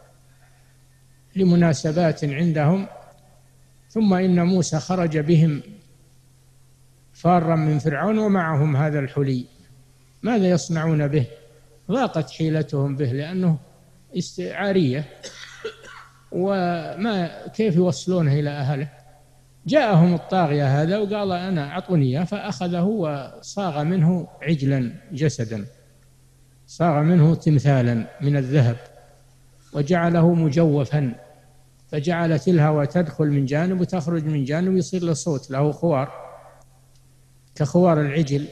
لمناسبات عندهم. ثم إن موسى خرج بهم فارا من فرعون ومعهم هذا الحلي، ماذا يصنعون به؟ ضاقت حيلتهم به لأنه استعارية وما كيف يوصلونه إلى أهله. جاءهم الطاغية هذا وقال أنا أعطوني إياه، فأخذه وصاغ منه عجلا جسدا، صاغ منه تمثالا من الذهب وجعله مجوفا، فجعلت الهوى تدخل من جانب وتخرج من جانب، يصير له صوت، له خوار كخوار العجل.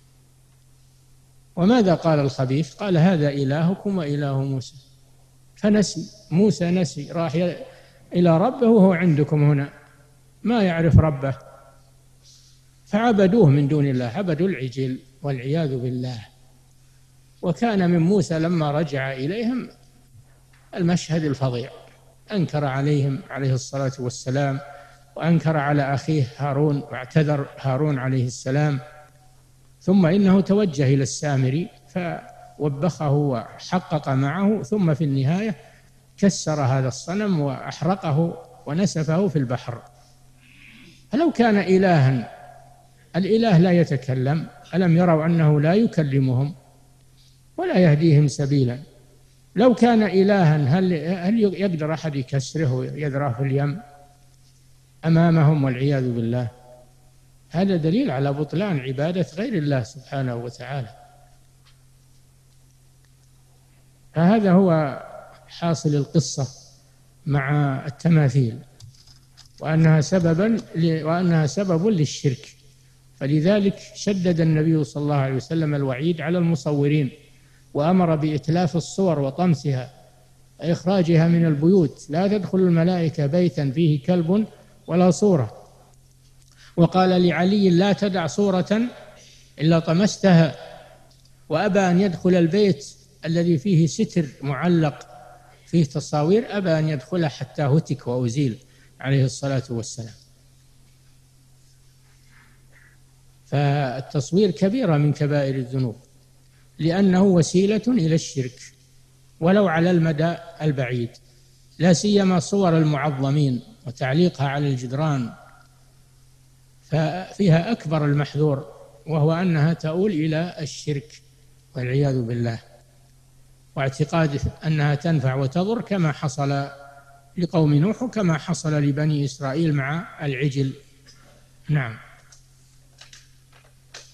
وماذا قال الخبيث؟ قال هذا إلهكم وإله موسى. فنسي موسى، نسي، راح إلى ربه وهو عندكم هنا ما يعرف ربه، فعبدوه من دون الله، عبدوا العجل والعياذ بالله. وكان من موسى لما رجع إليهم المشهد الفظيع، أنكر عليهم عليه الصلاة والسلام، وأنكر على أخيه هارون واعتذر هارون عليه السلام. ثم إنه توجه إلى السامري فوبخه وحقق معه، ثم في النهاية كسر هذا الصنم وأحرقه ونسفه في البحر. فلو كان إلها، الإله لا يتكلم، ألم يروا أنه لا يكلمهم ولا يهديهم سبيلا؟ لو كان إلها هل, هل يقدر أحد يكسره ويذراه في اليم أمامهم والعياذ بالله؟ هذا دليل على بطلان عبادة غير الله سبحانه وتعالى. فهذا هو حاصل القصة مع التماثيل، وأنها سببا وأنها سبب للشرك. فلذلك شدد النبي صلى الله عليه وسلم الوعيد على المصورين، وأمر بإتلاف الصور وطمسها، إخراجها من البيوت. لا تدخل الملائكة بيتا فيه كلب ولا صورة. وقال لعلي لا تدع صورة إلا طمستها، وأبى أن يدخل البيت الذي فيه ستر معلق فيه تصاوير، أبى أن يدخله حتى هتك وأزيل عليه الصلاة والسلام. فالتصوير كبيرة من كبائر الذنوب، لأنه وسيلة إلى الشرك ولو على المدى البعيد، لا سيما صور المعظمين وتعليقها على الجدران، ففيها أكبر المحذور، وهو أنها تؤول إلى الشرك والعياذ بالله، واعتقاد أنها تنفع وتضر، كما حصل لقوم نوح وكما حصل لبني إسرائيل مع العجل. نعم.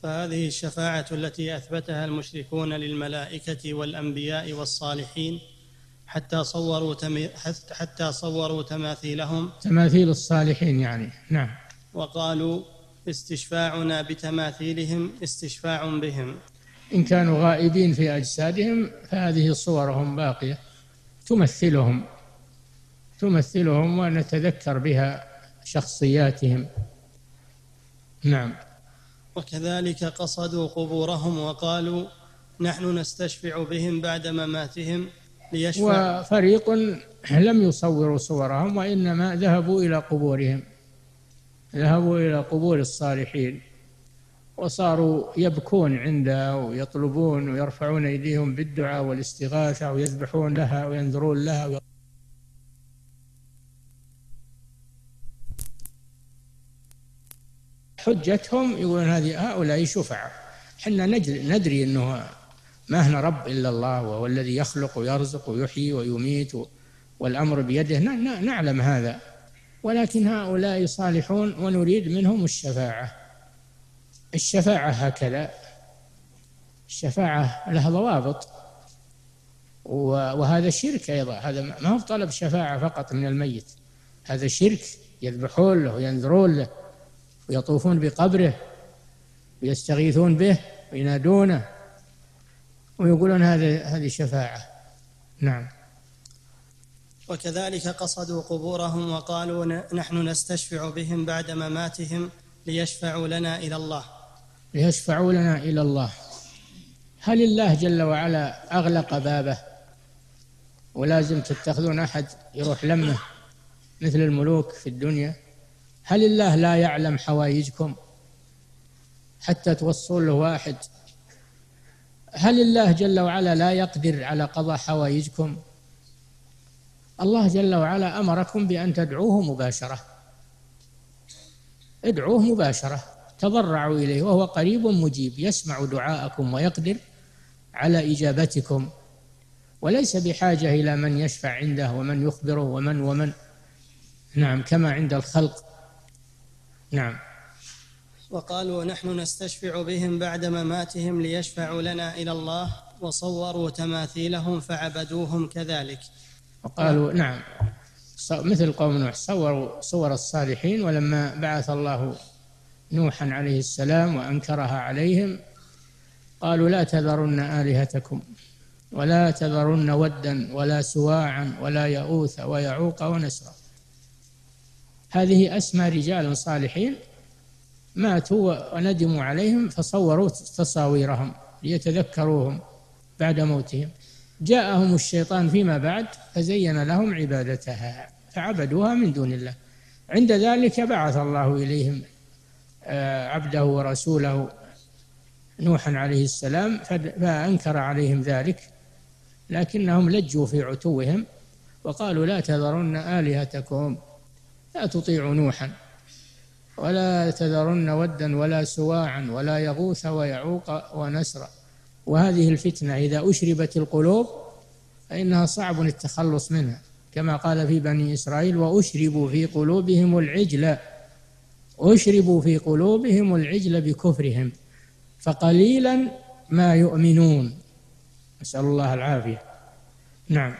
فهذه الشفاعة التي أثبتها المشركون للملائكة والأنبياء والصالحين حتى صوروا تم... حتى صوروا تماثيلهم تماثيل الصالحين يعني، نعم، وقالوا استشفاعنا بتماثيلهم استشفاع بهم. إن كانوا غائبين في أجسادهم فهذه صورهم باقية تمثلهم تمثلهم ونتذكر بها شخصياتهم. نعم. وكذلك قصدوا قبورهم وقالوا نحن نستشفع بهم بعد مماتهم ليشفع. وفريق لم يصوروا صورهم وإنما ذهبوا إلى قبورهم ذهبوا إلى قبور الصالحين وصاروا يبكون عندها ويطلبون ويرفعون أيديهم بالدعاء والاستغاثة ويذبحون لها وينذرون لها. حجتهم يقولون هذه هؤلاء شفعاء، حنا ندري أنه ما هنا رب إلا الله وهو الذي يخلق ويرزق ويحيي ويميت والأمر بيده، نعلم هذا، ولكن هؤلاء صالحون ونريد منهم الشفاعة. الشفاعة هكذا، الشفاعة لها ضوابط، وهذا شرك أيضا، هذا ما هو طلب شفاعة فقط من الميت، هذا شرك، يذبحون له وينذرون له ويطوفون بقبره ويستغيثون به وينادونه ويقولون هذا هذه شفاعة. نعم. وكذلك قصدوا قبورهم وقالوا نحن نستشفع بهم بعد مماتهم ليشفعوا لنا إلى الله. ليشفعوا لنا إلى الله. هل الله جل وعلا أغلق بابه ولازم تتخذون أحد يروح لمه مثل الملوك في الدنيا؟ هل الله لا يعلم حوائجكم حتى توصلوا له واحد؟ هل الله جل وعلا لا يقدر على قضاء حوائجكم؟ الله جل وعلا أمركم بأن تدعوه مباشرة، ادعوه مباشرة، تضرعوا إليه وهو قريب مجيب، يسمع دعاءكم ويقدر على إجابتكم، وليس بحاجة إلى من يشفع عنده ومن يخبره ومن ومن نعم، كما عند الخلق. نعم. وقالوا نحن نستشفع بهم بعد مماتهم ليشفعوا لنا إلى الله وصوروا تماثيلهم فعبدوهم كذلك. وقالوا نعم، مثل قوم نوح صوروا صور الصالحين، ولما بعث الله نوحا عليه السلام وأنكرها عليهم قالوا لا تذرن آلهتكم ولا تذرن ودا ولا سواعا ولا يغوث ويعوق ونسرا. هذه أسمى رجال صالحين ماتوا وندموا عليهم فصوروا تصاويرهم ليتذكروهم بعد موتهم. جاءهم الشيطان فيما بعد فزين لهم عبادتها فعبدوها من دون الله. عند ذلك بعث الله إليهم عبده ورسوله نوحا عليه السلام فأنكر عليهم ذلك، لكنهم لجوا في عتوهم وقالوا لا تذرن آلهتكم، لا تطيعوا نوحا، ولا تذرن ودا ولا سواعا ولا يغوث ويعوق ونسرا. وهذه الفتنة إذا أشربت القلوب فإنها صعب التخلص منها، كما قال في بني إسرائيل وأشربوا في قلوبهم العجل أشربوا في قلوبهم العجل بكفرهم فقليلا ما يؤمنون، نسأل الله العافية. نعم.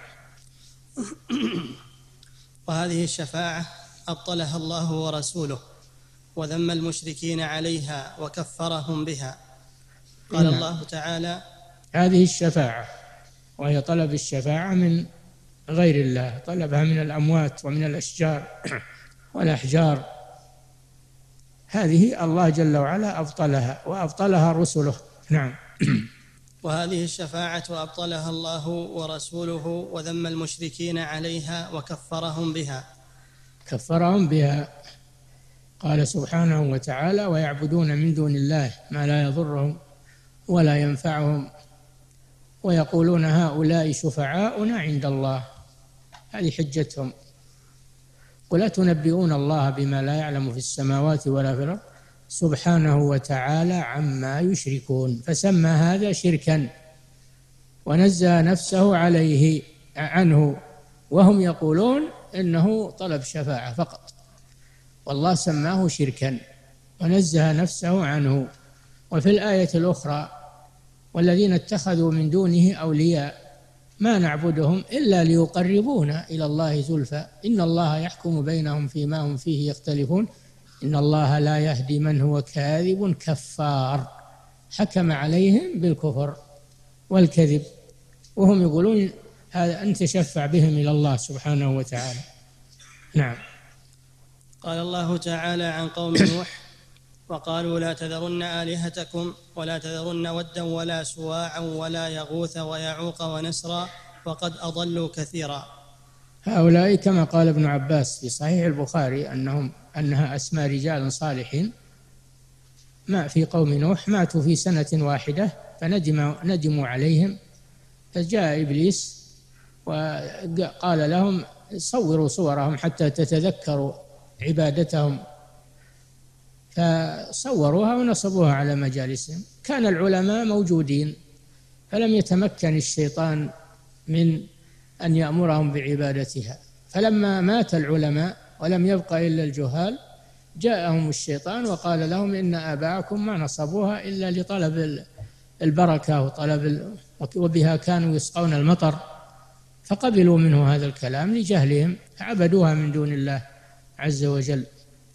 وهذه الشفاعة أبطلها الله ورسوله وذم المشركين عليها وكفرهم بها. قال نعم. الله تعالى هذه الشفاعة، وهي طلب الشفاعة من غير الله، طلبها من الأموات ومن الأشجار والأحجار، هذه الله جل وعلا أبطلها وأبطلها رسله. نعم. وهذه الشفاعة أبطلها الله ورسوله وذم المشركين عليها وكفرهم بها. كفرهم بها. قال سبحانه وتعالى ويعبدون من دون الله ما لا يضرهم ولا ينفعهم ويقولون هؤلاء شفعاؤنا عند الله. هذه حجتهم. قل أتنبئون الله بما لا يعلم في السماوات ولا في الأرض سبحانه وتعالى عما يشركون، فسمى هذا شركا ونزه نفسه عليه عنه، وهم يقولون إنه طلب شفاعة فقط، والله سماه شركا ونزه نفسه عنه وفي الآية الأخرى والذين اتخذوا من دونه أولياء ما نعبدهم إلا ليقربونا إلى الله زلفى إن الله يحكم بينهم فيما هم فيه يختلفون إن الله لا يهدي من هو كاذب كفار حكم عليهم بالكفر والكذب وهم يقولون هذا أن تشفع بهم إلى الله سبحانه وتعالى. نعم. قال الله تعالى عن قوم نوح وقالوا لا تذرن آلهتكم ولا تذرن ودا ولا سواعا ولا يغوث ويعوق ونسرا وقد أضلوا كثيرا. هؤلاء كما قال ابن عباس في صحيح البخاري أنهم أنها أسماء رجال صالحين ما في قوم نوح ماتوا في سنة واحدة فندموا ندموا عليهم فجاء إبليس وقال لهم صوروا صورهم حتى تتذكروا عبادتهم فصوروها ونصبوها على مجالسهم. كان العلماء موجودين فلم يتمكن الشيطان من أن يأمرهم بعبادتها فلما مات العلماء ولم يبق إلا الجهال جاءهم الشيطان وقال لهم إن آباءكم ما نصبوها إلا لطلب البركة وطلب وبها كانوا يسقون المطر فقبلوا منه هذا الكلام لجهلهم فعبدوها من دون الله عز وجل.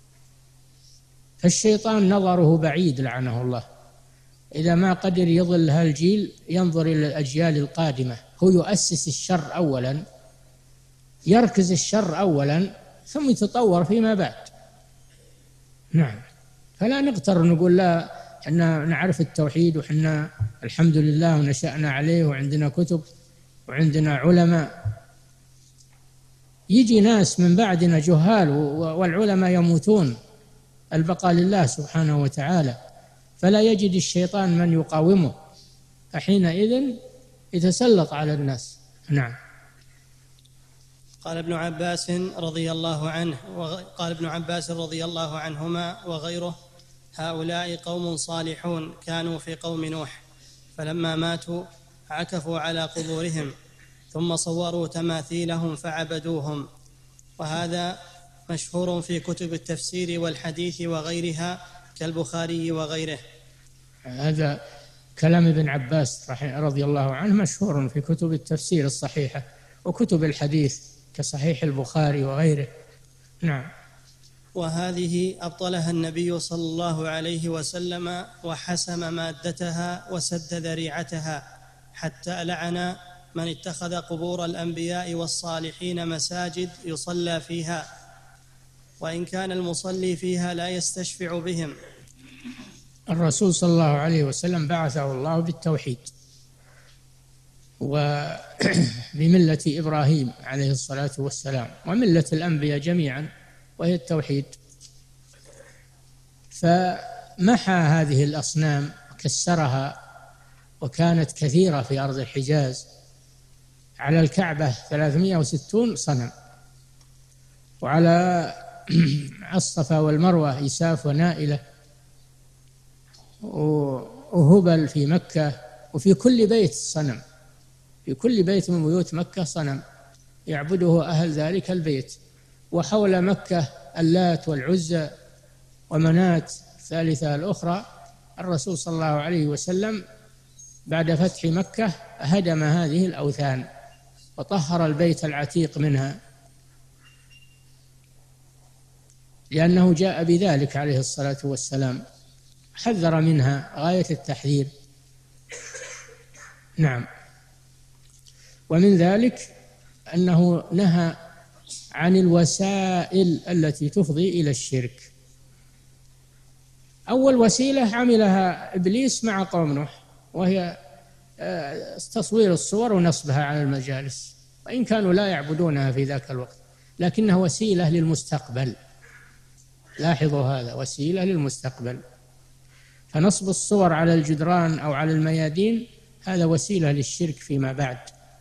فالشيطان نظره بعيد لعنه الله إذا ما قدر يضل هالجيل ينظر إلى الأجيال القادمة هو يؤسس الشر أولا يركز الشر أولا ثم يتطور فيما بعد. نعم. فلا نغتر نقول لا احنا نعرف التوحيد وحنا الحمد لله ونشأنا عليه وعندنا كتب وعندنا علماء. يجي ناس من بعدنا جهال والعلماء يموتون البقاء لله سبحانه وتعالى فلا يجد الشيطان من يقاومه فحينئذ يتسلط على الناس. نعم. قال ابن عباس رضي الله عنه قال ابن عباس رضي الله عنهما وغيره هؤلاء قوم صالحون كانوا في قوم نوح فلما ماتوا عكفوا على قبورهم ثم صوروا تماثيلهم فعبدوهم وهذا مشهور في كتب التفسير والحديث وغيرها كالبخاري وغيره. هذا كلام ابن عباس رضي الله عنه مشهور في كتب التفسير الصحيحة وكتب الحديث كصحيح البخاري وغيره. نعم. وهذه أبطلها النبي صلى الله عليه وسلم وحسم مادتها وسد ذريعتها حتى لعن من اتخذ قبور الأنبياء والصالحين مساجد يصلى فيها وإن كان المصلي فيها لا يستشفع بهم. الرسول صلى الله عليه وسلم بعثه الله بالتوحيد وبملة إبراهيم عليه الصلاة والسلام وملة الأنبياء جميعا وهي التوحيد فمحى هذه الأصنام وكسرها وكانت كثيرة في أرض الحجاز على الكعبة ثلاثمائة وستون صنم وعلى الصفا والمروة إساف ونائلة وهبل في مكة وفي كل بيت صنم في كل بيت من بيوت مكة صنم يعبده أهل ذلك البيت وحول مكة اللات والعزى ومنات الثالثة الأخرى. الرسول صلى الله عليه وسلم بعد فتح مكة هدم هذه الأوثان وطهر البيت العتيق منها لأنه جاء بذلك عليه الصلاة والسلام حذر منها غاية التحذير. نعم. ومن ذلك أنه نهى عن الوسائل التي تفضي إلى الشرك. أول وسيلة عملها إبليس مع قوم نوح وهي تصوير الصور ونصبها على المجالس وإن كانوا لا يعبدونها في ذاك الوقت لكنها وسيلة للمستقبل. لاحظوا هذا وسيلة للمستقبل. فنصب الصور على الجدران أو على الميادين هذا وسيلة للشرك فيما بعد.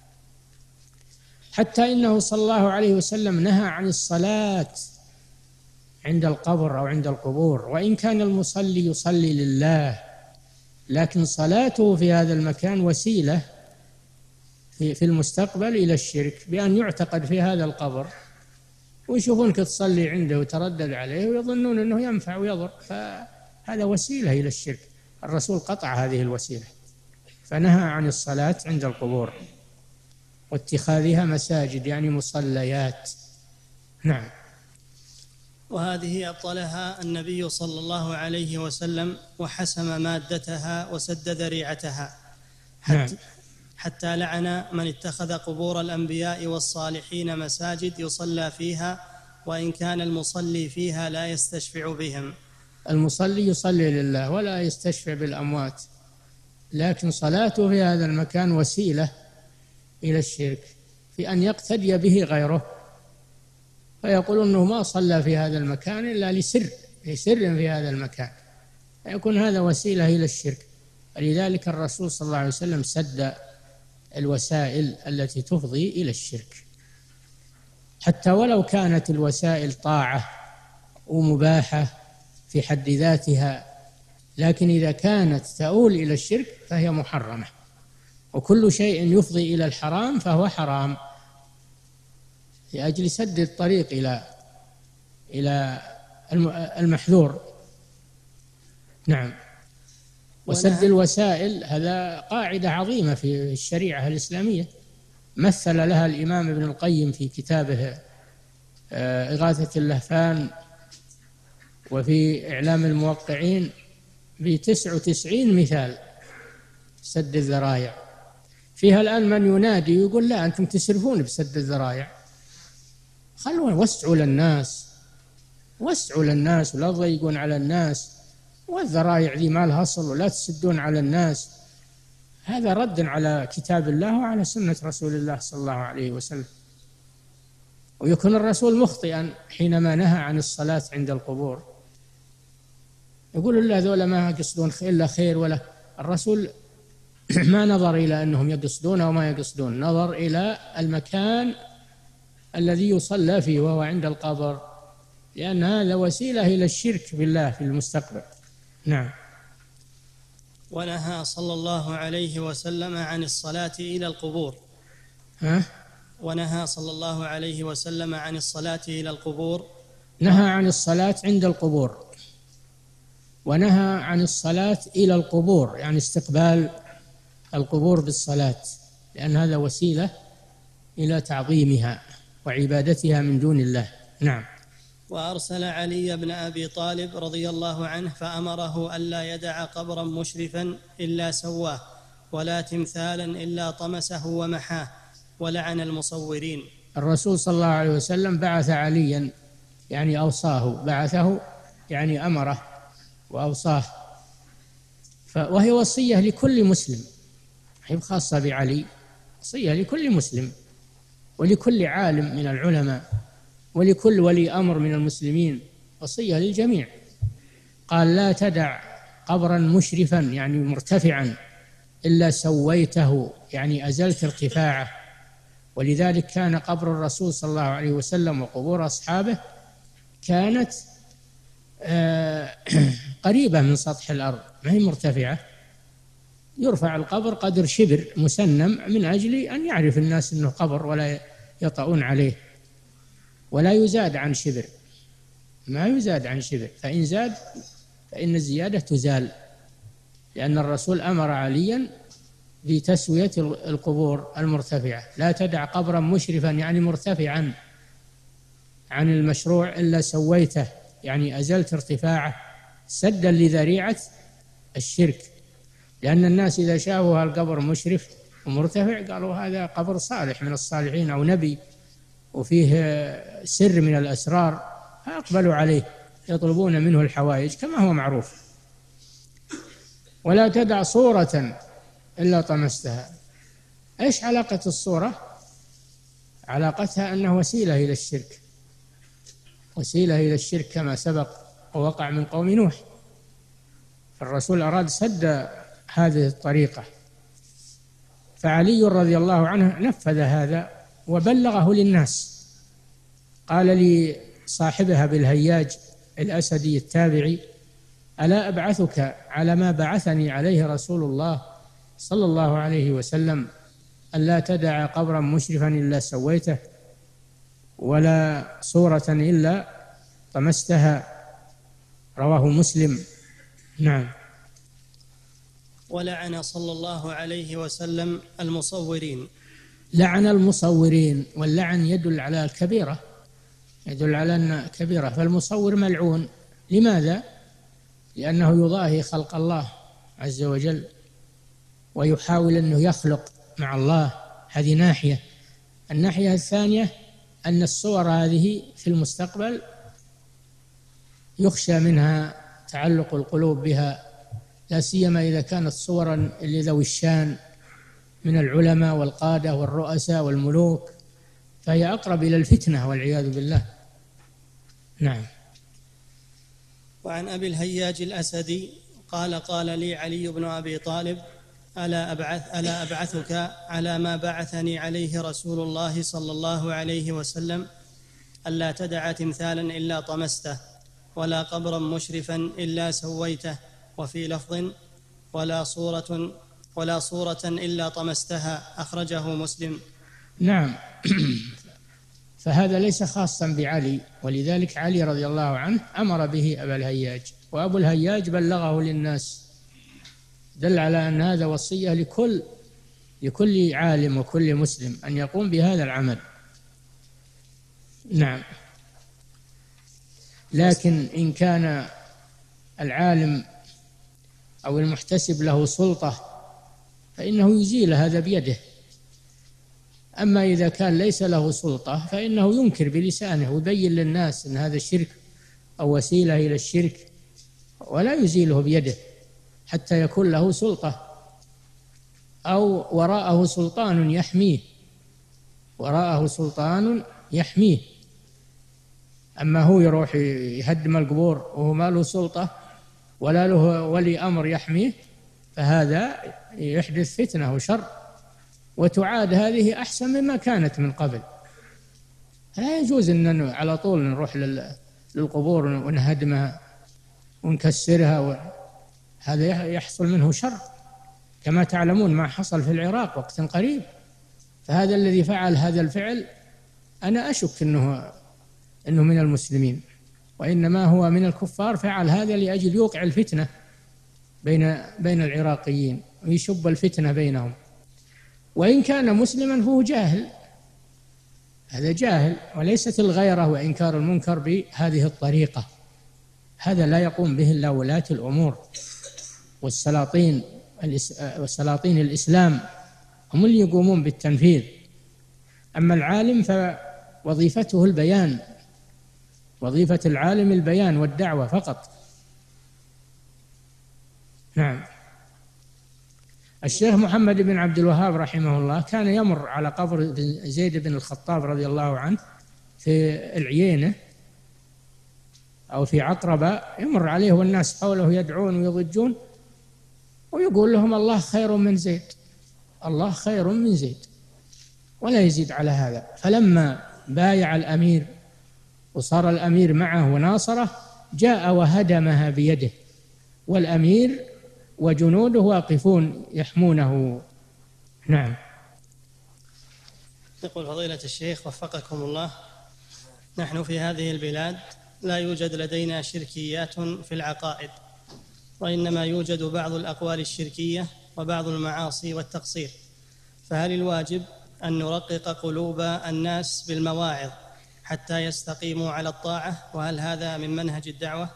حتى إنه صلى الله عليه وسلم نهى عن الصلاة عند القبر أو عند القبور وإن كان المصلي يصلي لله لكن صلاته في هذا المكان وسيلة في المستقبل إلى الشرك بأن يعتقد في هذا القبر ويشوفونك تصلي عنده وتردد عليه ويظنون أنه ينفع ويضر فهذا وسيلة إلى الشرك. الرسول قطع هذه الوسيلة، فنهى عن الصلاة عند القبور واتخاذها مساجد يعني مصليات. نعم. وهذه أبطلها النبي صلى الله عليه وسلم وحسم مادتها وسد ذريعتها، حتى, نعم. حتى لعن من اتخذ قبور الأنبياء والصالحين مساجد يصلى فيها وإن كان المصلي فيها لا يستشفع بهم. المصلي يصلي لله ولا يستشفع بالأموات، لكن صلاته في هذا المكان وسيلة إلى الشرك في أن يقتدي به غيره، فيقول أنه ما صلى في هذا المكان إلا لسر لسر في هذا المكان، فيكون هذا وسيلة إلى الشرك. لذلك الرسول صلى الله عليه وسلم سد الوسائل التي تفضي إلى الشرك، حتى ولو كانت الوسائل طاعة ومباحة في حد ذاتها، لكن إذا كانت تؤول إلى الشرك فهي محرمة، وكل شيء يفضي إلى الحرام فهو حرام، لأجل سد الطريق إلى إلى المحذور. نعم. وسد الوسائل هذا قاعدة عظيمة في الشريعة الإسلامية، مثل لها الإمام ابن القيم في كتابه إغاثة اللهفان وفي إعلام الموقعين بتسع وتسعين مثال سد الذرائع. فيها الآن من ينادي يقول لا أنتم تسرفون بسد الذرائع، خلوا وسعوا للناس وسعوا للناس ولا تضيقون على الناس، والذرائع ذي ما لها أصل ولا تسدون على الناس. هذا رد على كتاب الله وعلى سنة رسول الله صلى الله عليه وسلم. ويكون الرسول مخطئا حينما نهى عن الصلاة عند القبور، يقول الله ذولا ما يقصدون إلا خير، ولا الرسول ما نظر إلى أنهم يقصدون أو ما يقصدون، نظر إلى المكان الذي يصلى فيه وهو عند القبر، لأن هذا وسيلة إلى الشرك بالله في المستقبل. نعم. ونهى صلى الله عليه وسلم عن الصلاة إلى القبور. ها؟ ونهى صلى الله عليه وسلم عن الصلاة إلى القبور. نهى عن الصلاة عند القبور، ونهى عن الصلاة إلى القبور يعني استقبال القبور بالصلاة، لأن هذا وسيلة إلى تعظيمها وعبادتها من دون الله. نعم. وأرسل علي بن أبي طالب رضي الله عنه فأمره ألا يدع قبرا مشرفا إلا سواه، ولا تمثالا إلا طمسه ومحاه، ولعن المصورين. الرسول صلى الله عليه وسلم بعث عليا يعني أوصاه، بعثه يعني أمره وأوصاه، وهي وصية لكل مسلم، هي خاصة بعلي، وصية لكل مسلم ولكل عالم من العلماء ولكل ولي أمر من المسلمين، وصية للجميع. قال لا تدع قبرا مشرفا يعني مرتفعا إلا سويته يعني أزلت ارتفاعه. ولذلك كان قبر الرسول صلى الله عليه وسلم وقبور أصحابه كانت قريبة من سطح الأرض، ما هي مرتفعة، يرفع القبر قدر شبر مسنم من أجل أن يعرف الناس أنه قبر ولا يطؤون عليه، ولا يزاد عن شبر، ما يزاد عن شبر، فإن زاد فإن الزيادة تزال، لأن الرسول أمر عليا بتسوية القبور المرتفعة. لا تدع قبرا مشرفا يعني مرتفعا عن المشروع إلا سويته يعني أزلت ارتفاعه سدا لذريعة الشرك، لأن الناس إذا شافوا القبر مشرف ومرتفع قالوا هذا قبر صالح من الصالحين أو نبي وفيه سر من الأسرار، فأقبلوا عليه يطلبون منه الحوائج كما هو معروف. ولا تدع صورة إلا طمستها. إيش علاقة الصورة؟ علاقتها أنه وسيلة إلى الشرك، وسيلة إلى الشرك كما سبق ووقع من قوم نوح، فالرسول أراد سد هذه الطريقة، فعلي رضي الله عنه نفذ هذا وبلغه للناس. قال لصاحبها بالهياج الأسدي التابعي ألا أبعثك على ما بعثني عليه رسول الله صلى الله عليه وسلم ألا تدع قبرا مشرفا إلا سويته ولا صورة إلا طمستها، رواه مسلم. نعم. ولعن صلى الله عليه وسلم المصورين. لعن المصورين، واللعن يدل على الكبيرة، يدل على أن كبيرة، فالمصور ملعون. لماذا؟ لأنه يضاهي خلق الله عز وجل ويحاول أنه يخلق مع الله. هذه ناحية. الناحية الثانية أن الصور هذه في المستقبل يخشى منها تعلق القلوب بها، لا سيما إذا كانت صورا لذوي الشان من العلماء والقادة والرؤساء والملوك، فهي أقرب إلى الفتنة والعياذ بالله. نعم. وعن أبي الهياج الأسدي قال قال لي علي بن أبي طالب: ألا أبعث ألا أبعثك على ما بعثني عليه رسول الله صلى الله عليه وسلم، ألا تدع تمثالا إلا طمسته، ولا قبرا مشرفا إلا سويته، وفي لفظ: ولا صورة ولا صورة إلا طمستها، أخرجه مسلم. نعم. فهذا ليس خاصا بعلي، ولذلك علي رضي الله عنه أمر به أبا الهياج، وأبو الهياج بلغه للناس، دل على أن هذا وصية لكل لكل عالم وكل مسلم أن يقوم بهذا العمل. نعم. لكن إن كان العالم أو المحتسب له سلطة فإنه يزيل هذا بيده. أما إذا كان ليس له سلطة فإنه ينكر بلسانه ويبين للناس أن هذا الشرك أو وسيلة إلى الشرك، ولا يزيله بيده حتى يكون له سلطة أو وراءه سلطان يحميه وراءه سلطان يحميه. أما هو يروح يهدم القبور وهو ما له سلطة ولا له ولي أمر يحميه، فهذا يحدث فتنة وشر، وتعاد هذه أحسن مما كانت من قبل. لا يجوز أن على طول نروح للقبور ونهدمها ونكسرها، هذا يحصل منه شر، كما تعلمون ما حصل في العراق وقت قريب. فهذا الذي فعل هذا الفعل أنا أشك أنه أنه من المسلمين، وإنما هو من الكفار، فعل هذا لأجل يوقع الفتنة بين بين العراقيين ويشب الفتنة بينهم. وإن كان مسلما فهو جاهل، هذا جاهل، وليست الغيرة وإنكار المنكر بهذه الطريقة. هذا لا يقوم به إلا ولاة الأمور والسلاطين والسلاطين الإسلام، هم اللي يقومون بالتنفيذ. أما العالم فوظيفته البيان، وظيفة العالم البيان والدعوة فقط. نعم. الشيخ محمد بن عبد الوهاب رحمه الله كان يمر على قبر زيد بن الخطاب رضي الله عنه في العيينة أو في عقربة، يمر عليه والناس حوله يدعون ويضجون، ويقول لهم: الله خير من زيد، الله خير من زيد، ولا يزيد على هذا. فلما بايع الأمير وصار الأمير معه وناصره، جاء وهدمها بيده، والأمير وجنوده واقفون يحمونه. نعم. يقول فضيلة الشيخ وفقكم الله: نحن في هذه البلاد لا يوجد لدينا شركيات في العقائد، وإنما يوجد بعض الأقوال الشركية وبعض المعاصي والتقصير، فهل الواجب أن نرقق قلوب الناس بالمواعظ حتى يستقيموا على الطاعة؟ وهل هذا من منهج الدعوة؟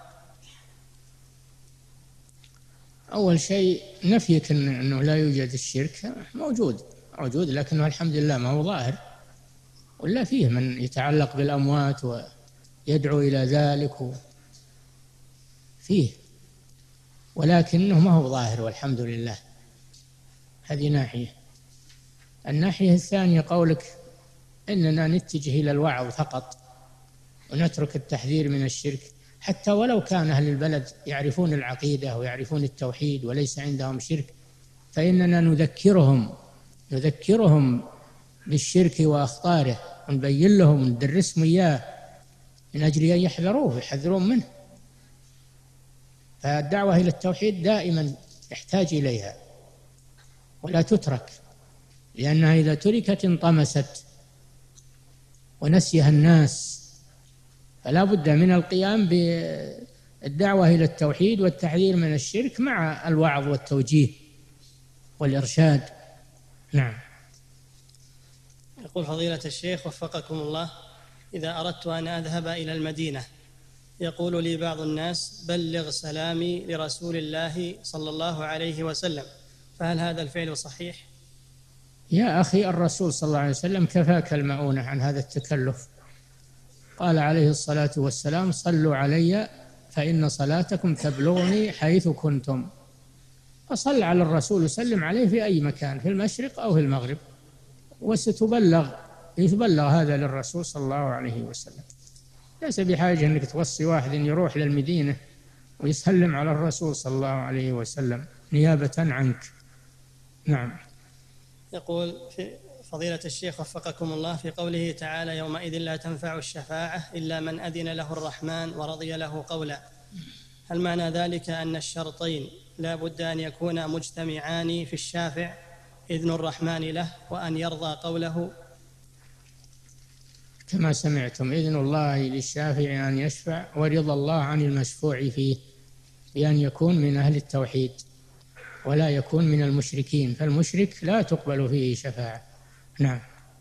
أول شيء نفيك أنه لا يوجد الشرك، موجود موجود، لكنه الحمد لله ما هو ظاهر، ولا فيه من يتعلق بالأموات ويدعو إلى ذلك، فيه، ولكنه ما هو ظاهر والحمد لله. هذه ناحية. الناحية الثانية قولك إننا نتجه إلى الوعظ فقط ونترك التحذير من الشرك، حتى ولو كان أهل البلد يعرفون العقيدة ويعرفون التوحيد وليس عندهم شرك، فإننا نذكرهم نذكرهم بالشرك وأخطاره، ونبين لهم وندرسهم إياه من أجل أن يحذروه ويحذرون منه. فالدعوة إلى التوحيد دائما يحتاج إليها ولا تترك، لأنها إذا تركت انطمست ونسيها الناس. فلا بد من القيام بالدعوة إلى التوحيد والتحذير من الشرك مع الوعظ والتوجيه والإرشاد. نعم. يقول فضيلة الشيخ وفقكم الله: إذا أردت أن أذهب إلى المدينة يقول لي بعض الناس: بلغ سلامي لرسول الله صلى الله عليه وسلم، فهل هذا الفعل صحيح؟ يا أخي، الرسول صلى الله عليه وسلم كفاك المؤونة عن هذا التكلف. قال عليه الصلاة والسلام: صلوا علي فإن صلاتكم تبلغني حيث كنتم. فصل على الرسول وسلم عليه في أي مكان، في المشرق أو في المغرب، وستبلغ يتبلغ هذا للرسول صلى الله عليه وسلم. ليس بحاجة أنك توصي واحد يروح للمدينة ويسلم على الرسول صلى الله عليه وسلم نيابة عنك. نعم. يقول في فضيلة الشيخ وفقكم الله: في قوله تعالى: يومئذ لا تنفع الشفاعة إلا من أذن له الرحمن ورضي له قولا، هل معنى ذلك أن الشرطين لا بد أن يكونا مجتمعان في الشافع: إذن الرحمن له وأن يرضى قوله؟ كما سمعتم: إذن الله للشافع أن يشفع ورضا الله عن المشفوع فيه، بأن يكون من أهل التوحيد ولا يكون من المشركين، فالمشرك لا تقبل فيه شفاعة. نعم.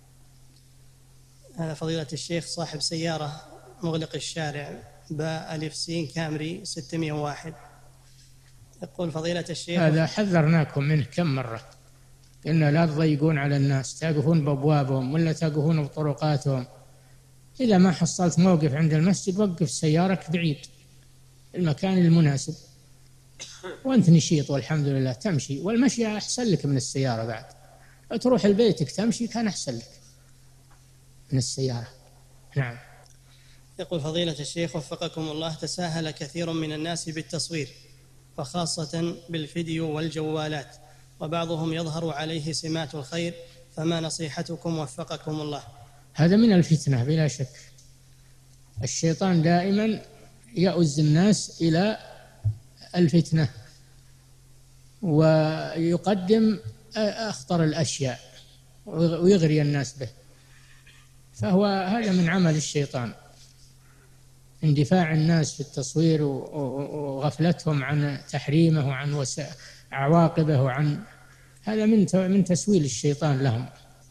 هذا فضيلة الشيخ صاحب سيارة مغلق الشارع باء ألف سين كامري ستمائة وواحد، يقول فضيلة الشيخ: هذا حذرناكم منه كم مرة، إن لا تضيقون على الناس، تقفون بأبوابهم ولا تقفون بطرقاتهم. إذا ما حصلت موقف عند المسجد وقف سيارك بعيد المكان المناسب، وأنت نشيط والحمد لله تمشي، والمشي أحسن لك من السيارة. بعد تروح لبيتك تمشي كان أحسن لك من السيارة. نعم. يقول فضيلة الشيخ وفقكم الله: تساهل كثير من الناس بالتصوير، وخاصة بالفيديو والجوالات، وبعضهم يظهر عليه سمات الخير، فما نصيحتكم وفقكم الله؟ هذا من الفتنة بلا شك. الشيطان دائما يؤز الناس إلى الفتنة ويقدم أخطر الأشياء ويغري الناس به، فهو هذا من عمل الشيطان، اندفاع الناس في التصوير وغفلتهم عن تحريمه وعن عواقبه وعن هذا من من تسويل الشيطان لهم.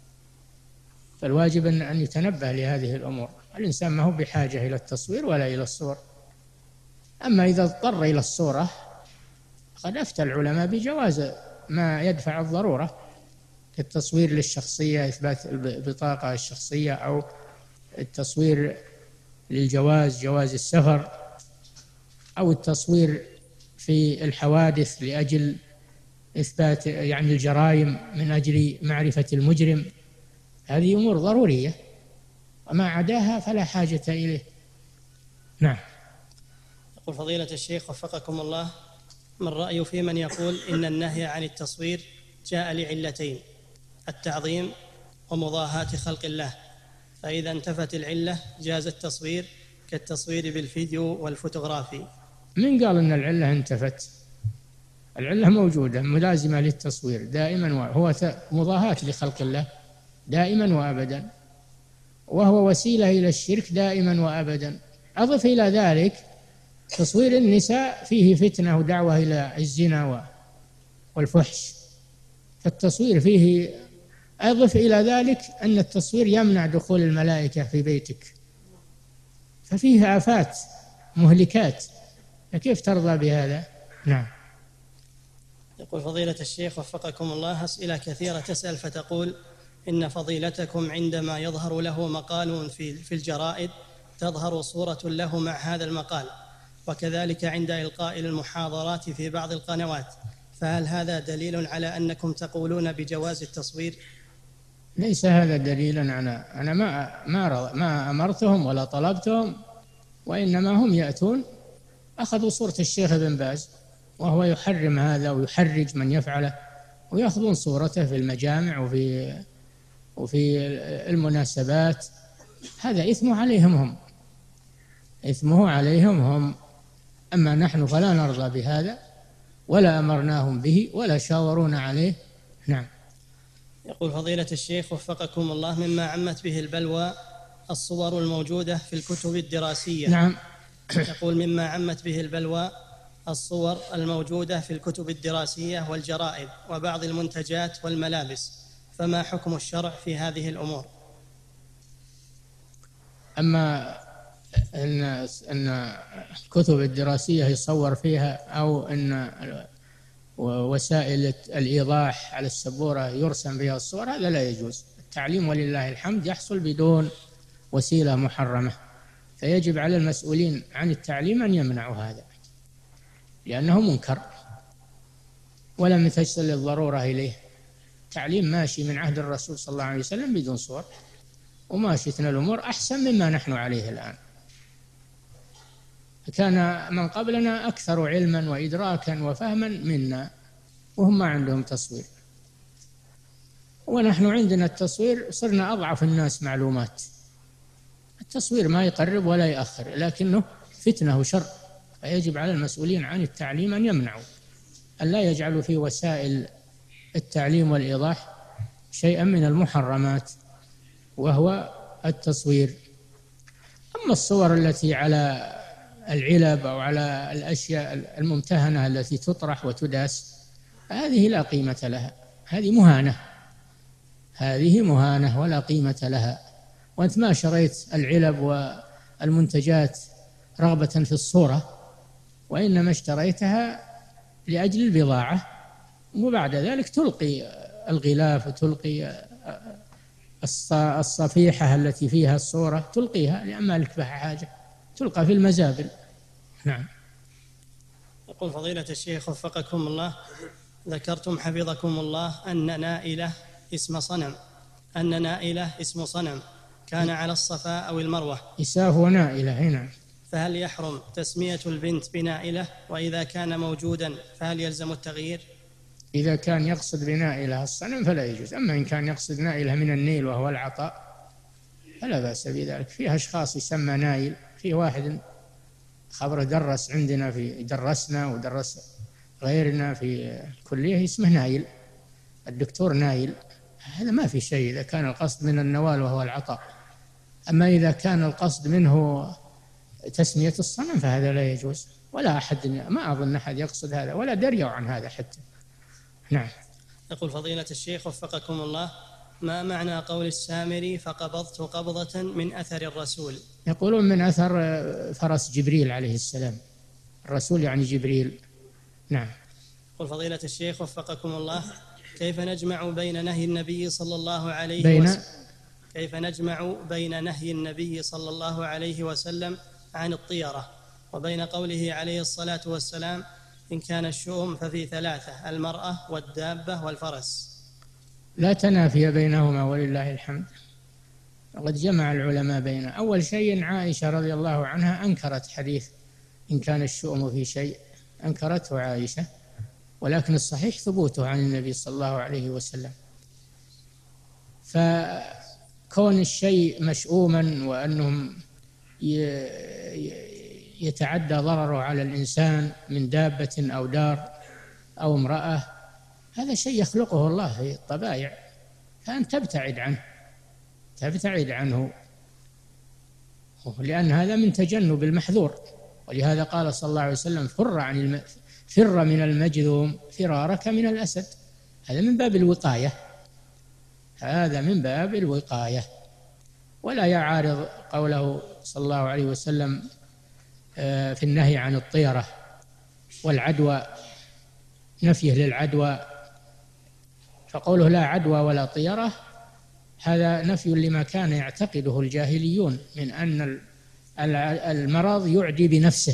فالواجب أن يتنبه لهذه الأمور. الإنسان ما هو بحاجة إلى التصوير ولا إلى الصور. أما إذا اضطر إلى الصورة قد أفتى العلماء بجواز ما يدفع الضرورة، كالتصوير للشخصية، إثبات البطاقة الشخصية، أو التصوير للجواز، جواز السفر، أو التصوير في الحوادث لأجل إثبات يعني الجرائم من أجل معرفة المجرم. هذه أمور ضرورية، وما عداها فلا حاجة إليه. نعم. يقول فضيلة الشيخ وفقكم الله: ما الرأي في من يقول إن النهي عن التصوير جاء لعلتين: التعظيم ومضاهاة خلق الله، فإذا انتفت العلة جاز التصوير كالتصوير بالفيديو والفوتوغرافي؟ من قال أن العلة انتفت؟ العلة موجودة ملازمة للتصوير دائما، وهو مضاهاة لخلق الله دائما وأبدا، وهو وسيلة إلى الشرك دائما وأبدا. أضف إلى ذلك تصوير النساء فيه فتنة ودعوة إلى الزنا والفحش، فالتصوير فيه. أضف إلى ذلك أن التصوير يمنع دخول الملائكة في بيتك، ففيه آفات مهلكات، فكيف ترضى بهذا؟ نعم. يقول فضيلة الشيخ وفقكم الله: أسئلة كثيرة تسأل فتقول إن فضيلتكم عندما يظهر له مقال في في الجرائد تظهر صورة له مع هذا المقال، وكذلك عند إلقاء المحاضرات في بعض القنوات، فهل هذا دليل على أنكم تقولون بجواز التصوير؟ ليس هذا دليلا. أنا أنا ما ما ما أمرتهم ولا طلبتهم، وإنما هم يأتون. أخذوا صورة الشيخ ابن باز وهو يحرم هذا ويحرج من يفعله، ويأخذون صورته في المجامع وفي وفي المناسبات. هذا إثمه عليهم هم، إثمه عليهم هم. أما نحن فلا نرضى بهذا، ولا أمرناهم به ولا شاورونا عليه. نعم. يقول فضيلة الشيخ وفقكم الله: مما عمت به البلوى الصور الموجودة في الكتب الدراسية. نعم. يقول: مما عمت به البلوى الصور الموجودة في الكتب الدراسية والجرائد وبعض المنتجات والملابس، فما حكم الشرع في هذه الأمور؟ أما أن أن الكتب الدراسية يصور فيها أو أن وسائل الإيضاح على السبورة يرسم فيها الصور، هذا لا يجوز. التعليم ولله الحمد يحصل بدون وسيلة محرمة، فيجب على المسؤولين عن التعليم أن يمنعوا هذا لأنه منكر ولم تصل الضرورة إليه. تعليم ماشي من عهد الرسول صلى الله عليه وسلم بدون صور، وماشيتنا الأمور أحسن مما نحن عليه الآن. كان من قبلنا أكثر علما وإدراكا وفهما منا وهم ما عندهم تصوير، ونحن عندنا التصوير صرنا أضعف الناس معلومات. التصوير ما يقرب ولا يأخر، لكنه فتنة وشر، فيجب على المسؤولين عن التعليم أن يمنعوا، أن لا يجعلوا في وسائل التعليم والإيضاح شيئا من المحرمات وهو التصوير. أما الصور التي على العلب أو على الأشياء الممتهنة التي تطرح وتداس، هذه لا قيمة لها، هذه مهانة، هذه مهانة ولا قيمة لها. وأنت ما شريت العلب والمنتجات رغبة في الصورة، وإنما اشتريتها لأجل البضاعة، وبعد ذلك تلقي الغلاف وتلقي الصفيحة التي فيها الصورة، تلقيها لأن ما لك بها حاجة، تلقى في المزابل. نعم. يقول فضيلة الشيخ وفقكم الله، ذكرتم حفظكم الله أن نائلة اسم صنم، أن نائلة اسم صنم كان على الصفا أو المروة. إساف ونائلة هنا. فهل يحرم تسمية البنت بنائلة؟ وإذا كان موجودا فهل يلزم التغيير؟ إذا كان يقصد بنائلة الصنم فلا يجوز، أما إن كان يقصد نائلة من النيل وهو العطاء فلا بأس بذلك. فيه أشخاص يسمى نايل، في واحد خبره درس عندنا في درسنا ودرس غيرنا في الكلية اسمه نايل، الدكتور نايل، هذا ما في شيء إذا كان القصد من النوال وهو العطاء. أما إذا كان القصد منه تسمية الصنم فهذا لا يجوز، ولا أحد، ما أظن أحد يقصد هذا ولا دريوا عن هذا حتى. نعم. يقول فضيلة الشيخ وفقكم الله، ما معنى قول السامري فقبضت قبضة من أثر الرسول؟ يقولون من أثر فرس جبريل عليه السلام، الرسول يعني جبريل. نعم. يقول فضيلة الشيخ وفقكم الله، كيف نجمع بين نهي النبي صلى الله عليه بين وسلم كيف نجمع بين نهي النبي صلى الله عليه وسلم عن الطيرة وبين قوله عليه الصلاة والسلام إن كان الشؤم ففي ثلاثة: المرأة والدابة والفرس؟ لا تنافي بينهما ولله الحمد، وقد جمع العلماء بين. أول شيء عائشة رضي الله عنها أنكرت حديث إن كان الشؤم في شيء، أنكرته عائشة، ولكن الصحيح ثبوته عن النبي صلى الله عليه وسلم. فكون الشيء مشؤوما وأنهم يتعدى ضرره على الإنسان من دابة أو دار أو امرأة، هذا شيء يخلقه الله في الطبائع، فأنت تبتعد عنه تبتعد عنه لأن هذا من تجنب المحذور. ولهذا قال صلى الله عليه وسلم فر عن الم... فر من المجذوم فرارك من الأسد، هذا من باب الوقاية، هذا من باب الوقاية. ولا يعارض قوله صلى الله عليه وسلم في النهي عن الطيرة والعدوى، نفيه للعدوى، فقوله لا عدوى ولا طيرة هذا نفي لما كان يعتقده الجاهليون من أن المرض يعدي بنفسه.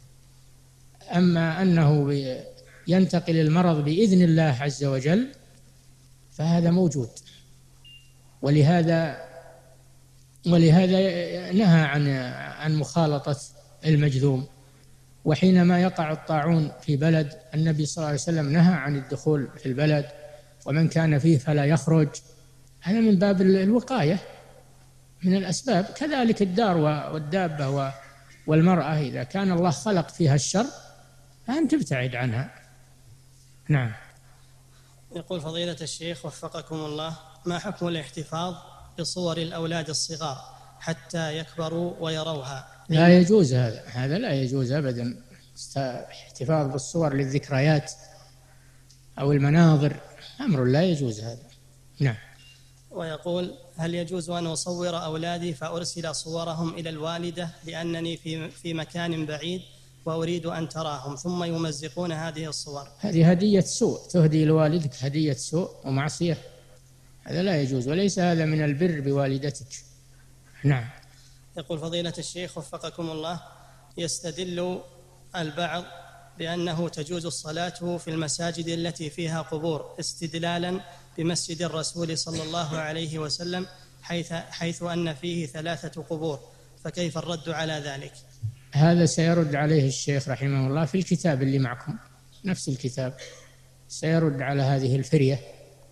أما أنه ينتقل المرض بإذن الله عز وجل فهذا موجود. ولهذا ولهذا نهى عن عن مخالطة المجذوم. وحينما يقع الطاعون في بلد النبي صلى الله عليه وسلم نهى عن الدخول في البلد، ومن كان فيه فلا يخرج، هذا من باب الوقاية من الأسباب. كذلك الدار والدابة والمرأة إذا كان الله خلق فيها الشر فأن تبتعد عنها. نعم. يقول فضيلة الشيخ وفقكم الله، ما حكم الاحتفاظ بصور الأولاد الصغار حتى يكبروا ويروها؟ لا يجوز هذا، هذا لا يجوز أبدا. احتفاظ بالصور للذكريات أو المناظر أمر لا يجوز هذا. نعم. ويقول: هل يجوز أن أصور أولادي فأرسل صورهم إلى الوالدة لأنني في في مكان بعيد وأريد أن تراهم، ثم يمزقون هذه الصور؟ هذه هدية سوء، تهدي لوالدك هدية سوء ومعصية، هذا لا يجوز، وليس هذا من البر بوالدتك. نعم. يقول فضيلة الشيخ وفقكم الله: يستدل البعض بأنه تجوز الصلاة في المساجد التي فيها قبور استدلالا بمسجد الرسول صلى الله عليه وسلم حيث, حيث أن فيه ثلاثة قبور، فكيف الرد على ذلك؟ هذا سيرد عليه الشيخ رحمه الله في الكتاب اللي معكم، نفس الكتاب سيرد على هذه الفرية.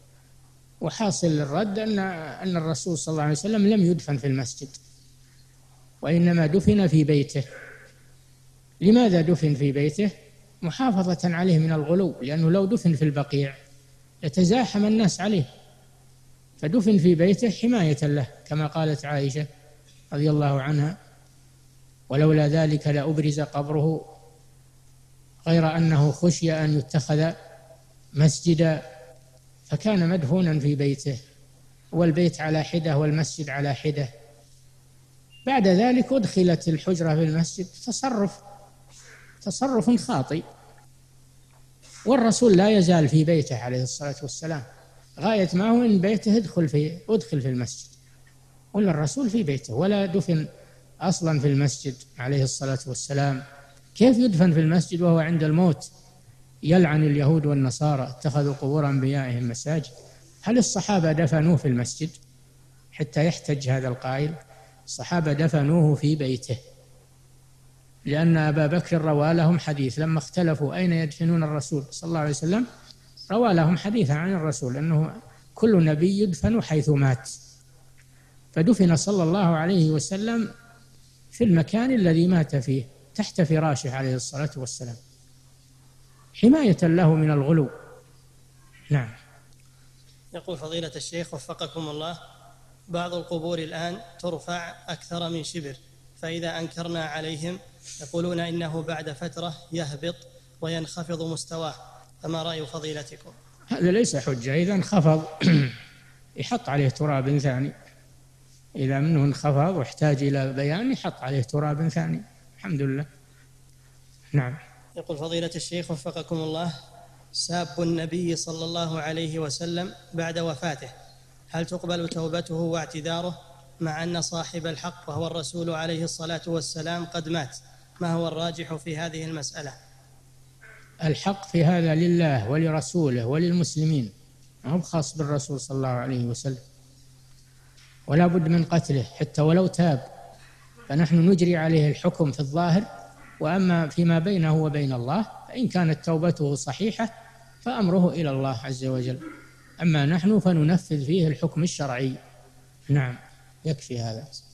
وحاصل الرد أن أن الرسول صلى الله عليه وسلم لم يدفن في المسجد، وإنما دفن في بيته. لماذا دفن في بيته؟ محافظة عليه من الغلو، لأنه لو دفن في البقيع يتزاحم الناس عليه، فدفن في بيته حماية له، كما قالت عائشة رضي الله عنها: ولولا ذلك لأبرز قبره، غير أنه خشي أن يتخذ مسجدا، فكان مدفونا في بيته، والبيت على حدة والمسجد على حدة. بعد ذلك أدخلت الحجرة في المسجد، تصرف تصرف خاطئ، والرسول لا يزال في بيته عليه الصلاة والسلام، غاية ما هو إن بيته ادخل في أدخل في المسجد، ولا الرسول في بيته ولا دفن أصلا في المسجد عليه الصلاة والسلام. كيف يدفن في المسجد وهو عند الموت؟ يلعن اليهود والنصارى اتخذوا قبور أنبيائهم مساجد. هل الصحابة دفنوه في المسجد؟ حتى يحتج هذا القائل. الصحابة دفنوه في بيته، لأن أبا بكر روى لهم حديث لما اختلفوا أين يدفنون الرسول صلى الله عليه وسلم، روى لهم حديثا عن الرسول أنه كل نبي يدفن حيث مات، فدفن صلى الله عليه وسلم في المكان الذي مات فيه تحت فراشه عليه الصلاة والسلام، حماية له من الغلو. نعم. يقول فضيلة الشيخ وفقكم الله: بعض القبور الآن ترفع أكثر من شبر، فإذا أنكرنا عليهم يقولون إنه بعد فترة يهبط وينخفض مستواه، فما رأي فضيلتكم؟ هذا ليس حجة. إذا انخفض يحط عليه تراب ثاني، إذا منه انخفض واحتاج إلى بيان يحط عليه تراب ثاني، الحمد لله. نعم. يقول فضيلة الشيخ وفقكم الله: ساب النبي صلى الله عليه وسلم بعد وفاته، هل تقبل توبته واعتذاره مع أن صاحب الحق وهو الرسول عليه الصلاة والسلام قد مات؟ ما هو الراجح في هذه المسألة؟ الحق في هذا لله ولرسوله وللمسلمين، ما هو خاص بالرسول صلى الله عليه وسلم، ولا بد من قتله حتى ولو تاب، فنحن نجري عليه الحكم في الظاهر، وأما فيما بينه وبين الله فإن كانت توبته صحيحة فأمره إلى الله عز وجل، أما نحن فننفذ فيه الحكم الشرعي. نعم، يكفي هذا.